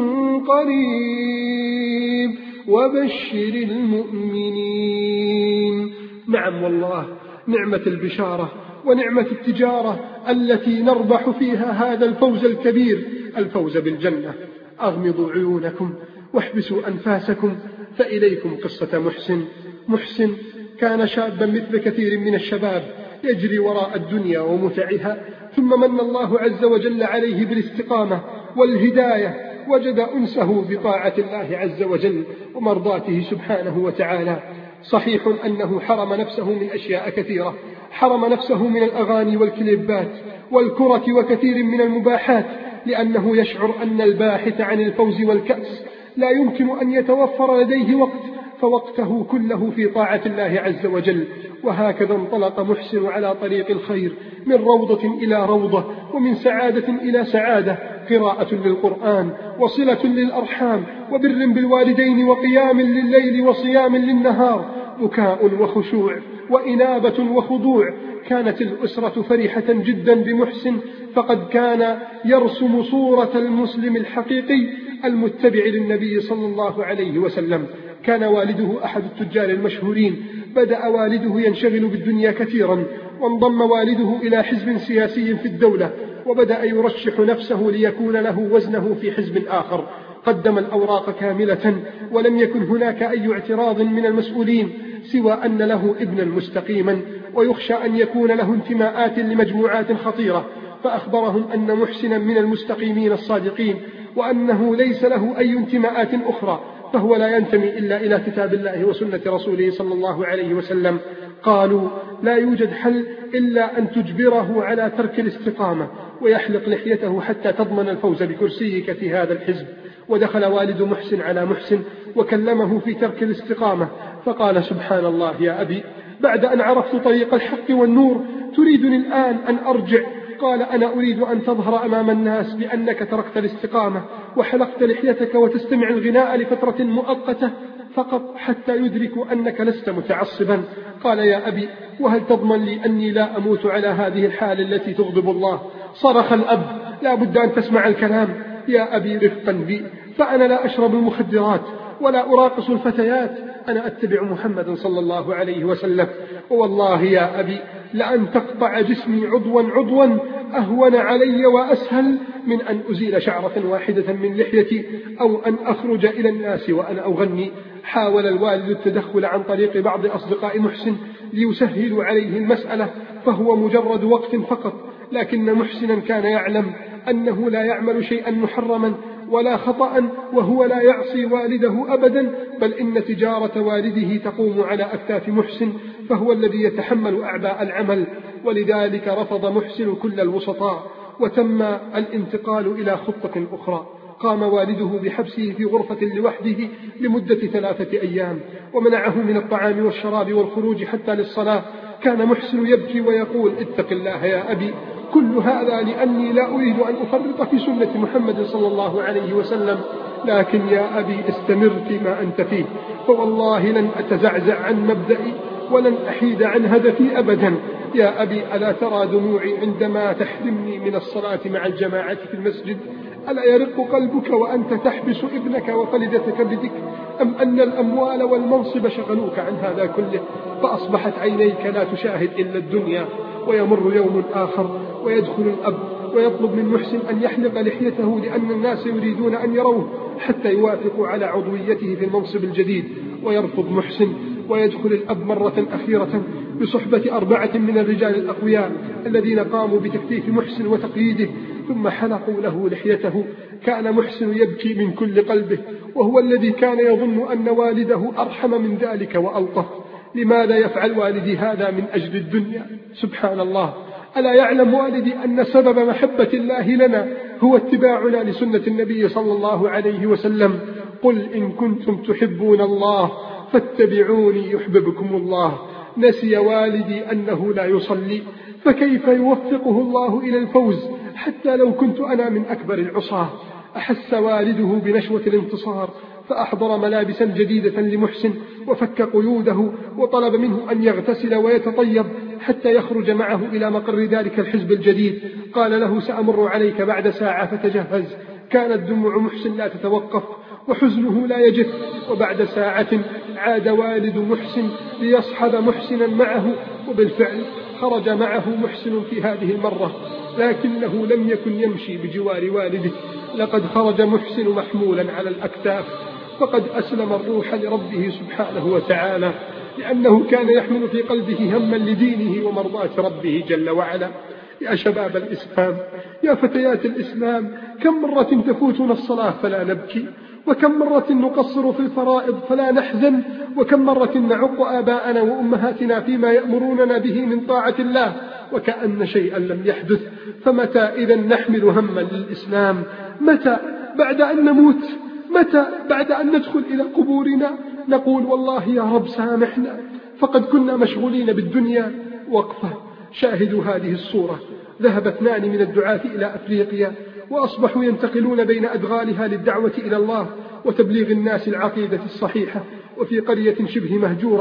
قريب وبشر المؤمنين. نعم والله، نعمة البشارة ونعمة التجارة التي نربح فيها هذا الفوز الكبير، الفوز بالجنة. أغمضوا عيونكم واحبسوا أنفاسكم فإليكم قصة محسن. محسن كان شابا مثل كثير من الشباب يجري وراء الدنيا ومتعها، ثم من الله عز وجل عليه بالاستقامة والهداية، وجد أنسه بطاعة الله عز وجل ومرضاته سبحانه وتعالى. صحيح أنه حرم نفسه من أشياء كثيرة، حرم نفسه من الأغاني والكليبات والكرة وكثير من المباحات، لأنه يشعر أن الباحث عن الفوز والكأس لا يمكن أن يتوفر لديه وقت، فوقته كله في طاعة الله عز وجل. وهكذا انطلق محسن على طريق الخير من روضة إلى روضة ومن سعادة إلى سعادة، قراءة للقرآن وصلة للأرحام وبر بالوالدين وقيام لليل وصيام للنهار، بكاء وخشوع وإنابة وخضوع. كانت الأسرة فرحة جدا بمحسن، فقد كان يرسم صورة المسلم الحقيقي المتبع للنبي صلى الله عليه وسلم. كان والده أحد التجار المشهورين. بدأ والده ينشغل بالدنيا كثيرا، وانضم والده إلى حزب سياسي في الدولة، وبدأ يرشح نفسه ليكون له وزنه في حزب آخر. قدم الأوراق كاملة، ولم يكن هناك أي اعتراض من المسؤولين سوى أن له ابنا مستقيما، ويخشى أن يكون له انتماءات لمجموعات خطيرة. فأخبرهم أن محسنا من المستقيمين الصادقين، وأنه ليس له أي انتماءات أخرى، فهو لا ينتمي إلا إلى كتاب الله وسنة رسوله صلى الله عليه وسلم. قالوا لا يوجد حل إلا أن تجبره على ترك الاستقامة ويحلق لحيته حتى تضمن الفوز بكرسيك في هذا الحزب. ودخل والد محسن على محسن وكلمه في ترك الاستقامة، فقال سبحان الله يا أبي، بعد أن عرفت طريق الحق والنور تريدني الآن أن أرجع؟ قال أنا أريد أن تظهر أمام الناس بأنك تركت الاستقامة وحلقت لحيتك وتستمع الغناء لفترة مؤقتة فقط حتى يدركوا أنك لست متعصبا. قال يا أبي، وهل تضمن لي أني لا أموت على هذه الحال التي تغضب الله؟ صرخ الأب لا بد أن تسمع الكلام. يا أبي رفقا بي، فأنا لا أشرب المخدرات ولا أراقص الفتيات، أنا أتبع محمد صلى الله عليه وسلم. والله يا أبي لأن تقطع جسمي عضوا عضوا أهون علي وأسهل من أن أزيل شعرة واحدة من لحيتي أو أن أخرج إلى الناس وأنا أغني. حاول الوالد التدخل عن طريق بعض أصدقاء محسن ليسهلوا عليه المسألة، فهو مجرد وقت فقط، لكن محسنا كان يعلم أنه لا يعمل شيئا محرما ولا خطأ، وهو لا يعصي والده أبدا، بل إن تجارة والده تقوم على أكتاف محسن، فهو الذي يتحمل أعباء العمل. ولذلك رفض محسن كل الوسطاء، وتم الانتقال إلى خطة أخرى. قام والده بحبسه في غرفة لوحده لمدة ثلاثة أيام، ومنعه من الطعام والشراب والخروج حتى للصلاة. كان محسن يبكي ويقول اتق الله يا أبي، كل هذا لأني لا أريد أن أفرط في سنة محمد صلى الله عليه وسلم، لكن يا أبي استمر فيما أنت فيه، فوالله لن أتزعزع عن مبدئي ولن أحيد عن هدفي أبدا. يا أبي ألا ترى دموعي عندما تحرمني من الصلاة مع الجماعة في المسجد؟ ألا يرق قلبك وأنت تحبس ابنك وخلدتك بدك؟ أم أن الأموال والمنصب شغلوك عن هذا كله، فأصبحت عينيك لا تشاهد إلا الدنيا؟ ويمر يوم آخر ويدخل الأب ويطلب من محسن أن يحلق لحيته لأن الناس يريدون أن يروه حتى يوافقوا على عضويته في المنصب الجديد، ويرفض محسن. ويدخل الأب مرة أخيرة بصحبة أربعة من الرجال الأقوياء الذين قاموا بتكتيف محسن وتقييده، ثم حلقوا له لحيته. كان محسن يبكي من كل قلبه، وهو الذي كان يظن أن والده أرحم من ذلك وألطف. لماذا يفعل والدي هذا من أجل الدنيا؟ سبحان الله، ألا يعلم والدي أن سبب محبة الله لنا هو اتباعنا لسنة النبي صلى الله عليه وسلم؟ قل إن كنتم تحبون الله فاتبعوني يحببكم الله. نسي والدي أنه لا يصلي، فكيف يوفقه الله إلى الفوز حتى لو كنت أنا من أكبر العصاة؟ أحس والده بنشوة الانتصار، فأحضر ملابسا جديدة لمحسن وفك قيوده، وطلب منه أن يغتسل ويتطيب حتى يخرج معه إلى مقر ذلك الحزب الجديد. قال له سأمر عليك بعد ساعة فتجهز. كانت دموع محسن لا تتوقف وحزنه لا يجف، وبعد ساعة عاد والد محسن ليصحب محسنا معه، وبالفعل خرج معه محسن في هذه المرة، لكنه لم يكن يمشي بجوار والده. لقد خرج محسن محمولا على الأكتاف، فقد أسلم الروح لربه سبحانه وتعالى، لأنه كان يحمل في قلبه هما لدينه ومرضاة ربه جل وعلا. يا شباب الإسلام، يا فتيات الإسلام، كم مرة تفوتنا الصلاة فلا نبكي، وكم مرة نقصر في الفرائض فلا نحزن، وكم مرة نعق آباءنا وأمهاتنا فيما يأمروننا به من طاعة الله وكأن شيئا لم يحدث. فمتى إذا نحمل هما للإسلام؟ متى بعد أن نموت؟ متى بعد أن ندخل إلى قبورنا نقول والله يا رب سامحنا فقد كنا مشغولين بالدنيا؟ وقفة. شاهدوا هذه الصورة. ذهب اثنان من الدعاة إلى أفريقيا، وأصبحوا ينتقلون بين أدغالها للدعوة إلى الله وتبليغ الناس العقيدة الصحيحة، وفي قرية شبه مهجورة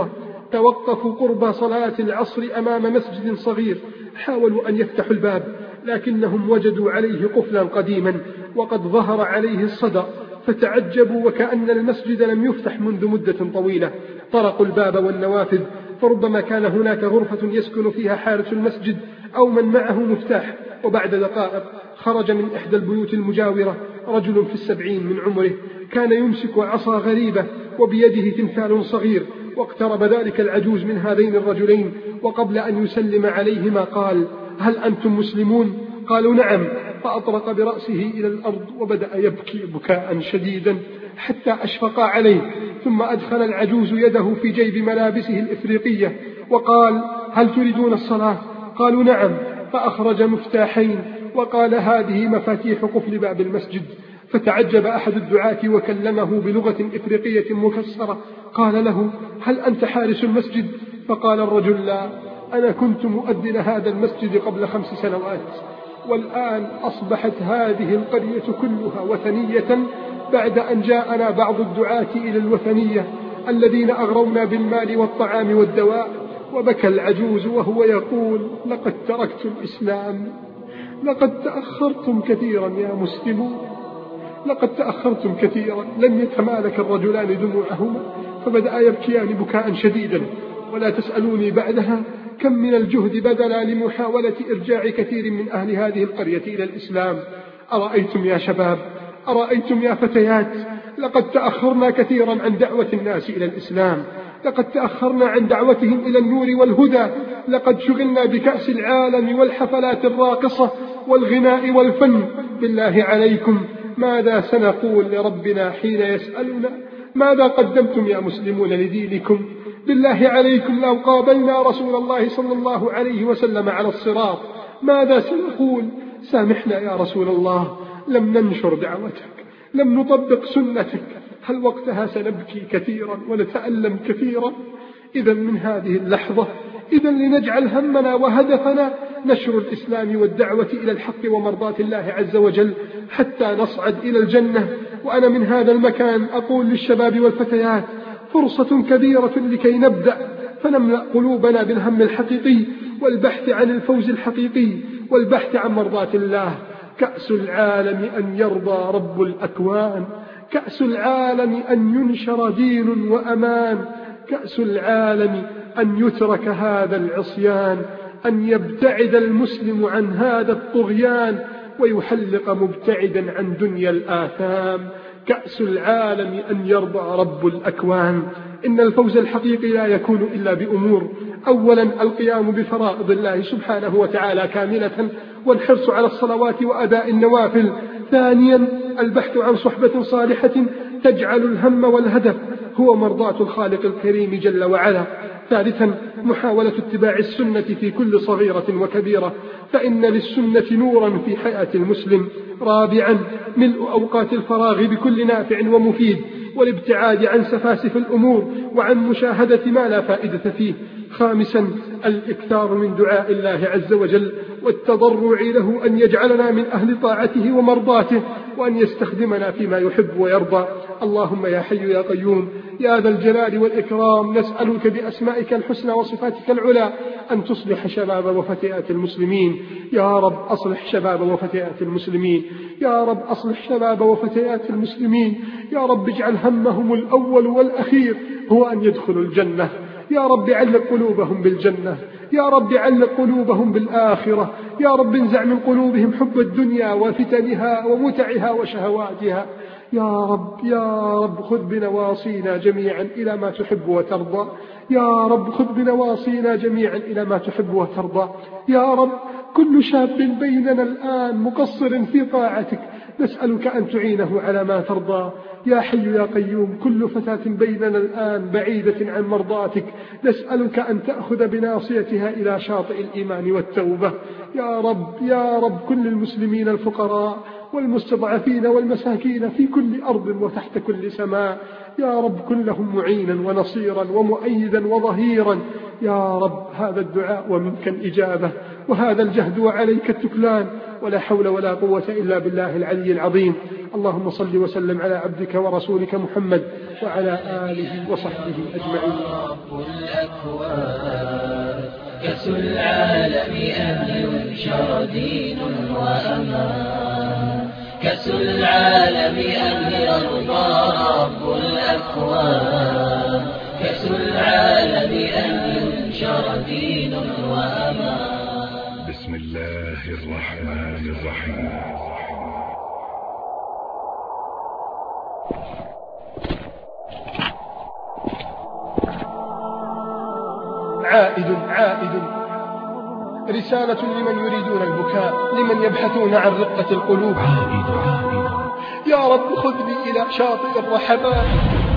توقفوا قرب صلاة العصر أمام مسجد صغير، حاولوا أن يفتحوا الباب لكنهم وجدوا عليه قفلا قديما وقد ظهر عليه الصدى، فتعجبوا وكأن المسجد لم يفتح منذ مدة طويلة. طرقوا الباب والنوافذ، فربما كان هناك غرفة يسكن فيها حارس المسجد أو من معه مفتاح. وبعد دقائق خرج من إحدى البيوت المجاورة رجل في السبعين من عمره، كان يمسك عصا غريبة وبيده تمثال صغير. واقترب ذلك العجوز من هذين الرجلين، وقبل أن يسلم عليهما قال: هل أنتم مسلمون؟ قالوا: نعم. فأطرق برأسه إلى الأرض وبدأ يبكي بكاء شديدا حتى أشفق عليه، ثم أدخل العجوز يده في جيب ملابسه الإفريقية وقال: هل تريدون الصلاة؟ قالوا: نعم. فأخرج مفتاحين وقال: هذه مفاتيح قفل باب المسجد. فتعجب أحد الدعاة وكلمه بلغة إفريقية مكسرة، قال له: هل أنت حارس المسجد؟ فقال الرجل: لا، أنا كنت مؤذن هذا المسجد قبل خمس سنوات، والآن أصبحت هذه القرية كلها وثنية بعد أن جاءنا بعض الدعاة إلى الوثنية الذين أغرونا بالمال والطعام والدواء. وبكى العجوز وهو يقول: لقد تركت الإسلام، لقد تأخرتم كثيرا يا مسلمون، لقد تأخرتم كثيرا. لم يتمالك الرجلان دموعهما فبدأ يبكيان بكاء شديدا. ولا تسألوني بعدها كم من الجهد بذل لمحاولة إرجاع كثير من أهل هذه القرية إلى الإسلام. أرأيتم يا شباب، أرأيتم يا فتيات، لقد تأخرنا كثيرا عن دعوة الناس إلى الإسلام، لقد تأخرنا عن دعوتهم إلى النور والهدى، لقد شغلنا بكأس العالم والحفلات الراقصة والغناء والفن. بالله عليكم ماذا سنقول لربنا حين يسألنا ماذا قدمتم يا مسلمون لدينكم؟ بالله عليكم لو قابلنا رسول الله صلى الله عليه وسلم على الصراط ماذا سنقول؟ سامحنا يا رسول الله، لم ننشر دعوتك، لم نطبق سنتك. هل وقتها سنبكي كثيرا ونتألم كثيرا؟ إذا من هذه اللحظة إذا لنجعل همنا وهدفنا نشر الإسلام والدعوة إلى الحق ومرضاة الله عز وجل حتى نصعد إلى الجنة. وأنا من هذا المكان أقول للشباب والفتيات: فرصة كبيرة لكي نبدأ فنملأ قلوبنا بالهم الحقيقي والبحث عن الفوز الحقيقي والبحث عن مرضاة الله. كأس العالم أن يرضى رب الأكوان، كأس العالم أن ينشر دين وأمان، كأس العالم أن يترك هذا العصيان، أن يبتعد المسلم عن هذا الطغيان ويحلق مبتعدا عن دنيا الآثام. كأس العالم أن يرضى رب الأكوان. إن الفوز الحقيقي لا يكون إلا بأمور: أولا القيام بفرائض الله سبحانه وتعالى كاملة والحرص على الصلوات وأداء النوافل. ثانيا البحث عن صحبة صالحة تجعل الهم والهدف هو مرضاة الخالق الكريم جل وعلا. ثالثا محاولة اتباع السنة في كل صغيرة وكبيرة، فإن للسنة نورا في حياة المسلم. رابعا ملء أوقات الفراغ بكل نافع ومفيد والابتعاد عن سفاسف الأمور وعن مشاهدة ما لا فائدة فيه. خامسا الإكثار من دعاء الله عز وجل والتضرع له أن يجعلنا من أهل طاعته ومرضاته وأن يستخدمنا فيما يحب ويرضى. اللهم يا حي يا قيوم يا ذا الجلال والإكرام، نسألك بأسمائك الحسنى وصفاتك العلى أن تصلح شباب وفتيات المسلمين. يا رب أصلح شباب وفتيات المسلمين، يا رب أصلح شباب وفتيات المسلمين. يا رب اجعل همهم الأول والأخير هو أن يدخلوا الجنة. يا رب علق قلوبهم بالجنة، يا رب علق قلوبهم بالآخرة. يا رب انزع من قلوبهم حب الدنيا وفتنها ومتعها وشهواتها. يا رب يا رب خذ بنواصينا جميعا إلى ما تحب وترضى. يا رب خذ بنواصينا جميعا إلى ما تحب وترضى. يا رب كل شاب بيننا الآن مقصر في طاعتك نسألك أن تعينه على ما ترضى. يا حي يا قيوم كل فتاة بيننا الآن بعيدة عن مرضاتك نسألك أن تأخذ بناصيتها إلى شاطئ الإيمان والتوبة. يا رب يا رب كل المسلمين الفقراء والمستضعفين والمساكين في كل أرض وتحت كل سماء، يا رب كن لهم معينا ونصيرا ومؤيدا وظهيرا. يا رب هذا الدعاء ومنك الإجابة، وهذا الجهد وعليك التكلان، ولا حول ولا قوة إلا بالله العلي العظيم. اللهم صل وسلم على عبدك ورسولك محمد وعلى آله وصحبه أجمعين. رب الأكوان كأس العالم أن ينشر دين وأمان كأس العالم أن يرضى رب الأكوان كأس العالم أن ينشر دين وأمان. بسم الله الرحمن الرحيم. عائد عائد رسالة لمن يريدون البكاء، لمن يبحثون عن رقة القلوب. يا رب خذني إلى شاطئ الرحمات.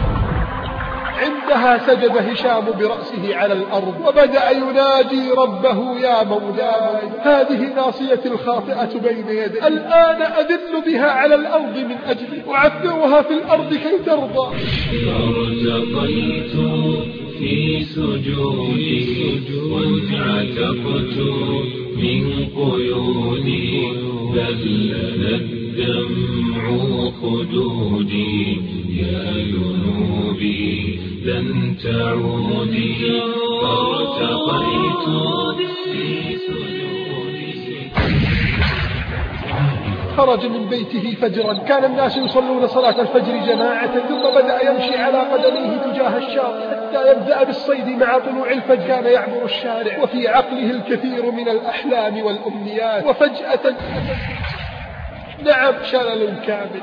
عندها سجد هشام برأسه على الأرض وبدأ ينادي ربه يا مولاي، هذه ناصيتي الخاطئة بين يدي، الآن أذل بها على الأرض من أجلي وعثرها في الأرض كي ترضى. ارتقيت في سجودي وانعتقت من قيودي بلل الدمع خدودي يا ذنوبي لن تعودي ارتقيت في سجودي. خرج من بيته فجرا، كان الناس يصلون صلاة الفجر جماعة، ثم بدأ يمشي على قدميه تجاه الشاطئ حتى يبدأ بالصيد مع طلوع الفجر. كان يعبر الشارع وفي عقله الكثير من الأحلام والأمنيات، وفجأة نعم شلل كامل.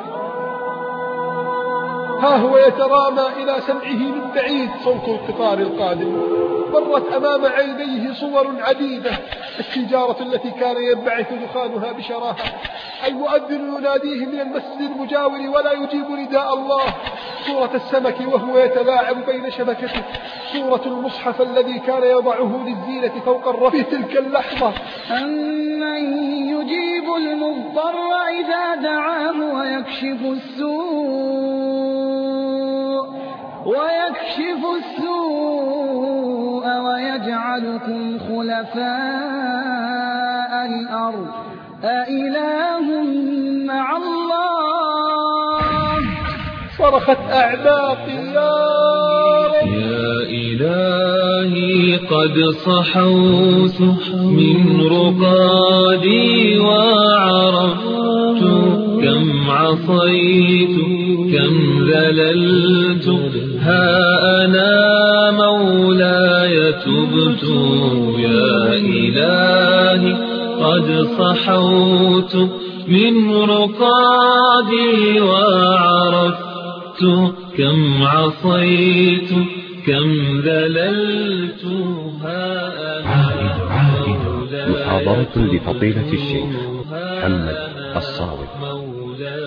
ها هو يترامى إلى سمعه من بعيد صوت القطار القادم. مرت أمام عينيه صور عديدة، السجارة التي كان ينبعث دخانها بشراهة، المؤذن يناديه من المسجد المجاور ولا يجيب نداء الله، صورة السمك وهو يتلاعب بين شبكته، صورة المصحف الذي كان يضعه للزينة فوق الرف في تلك اللحظة. أمن يجيب المضطر إذا دعاه ويكشف السوء ويكشف السوء ويجعلكم خلفاء الأرض أإله مع الله. صرخت أعناقي يا رب يا إلهي قد صحوت من رقادي وعرفت كم عصيت كم ذللت ها أنا مولاي تبت. يا إلهي قد صحوت من رقادي وعرفت كم عصيت كم ذللت ها أنا محاضرة لفضيلة الشيخ محمد الصاوي.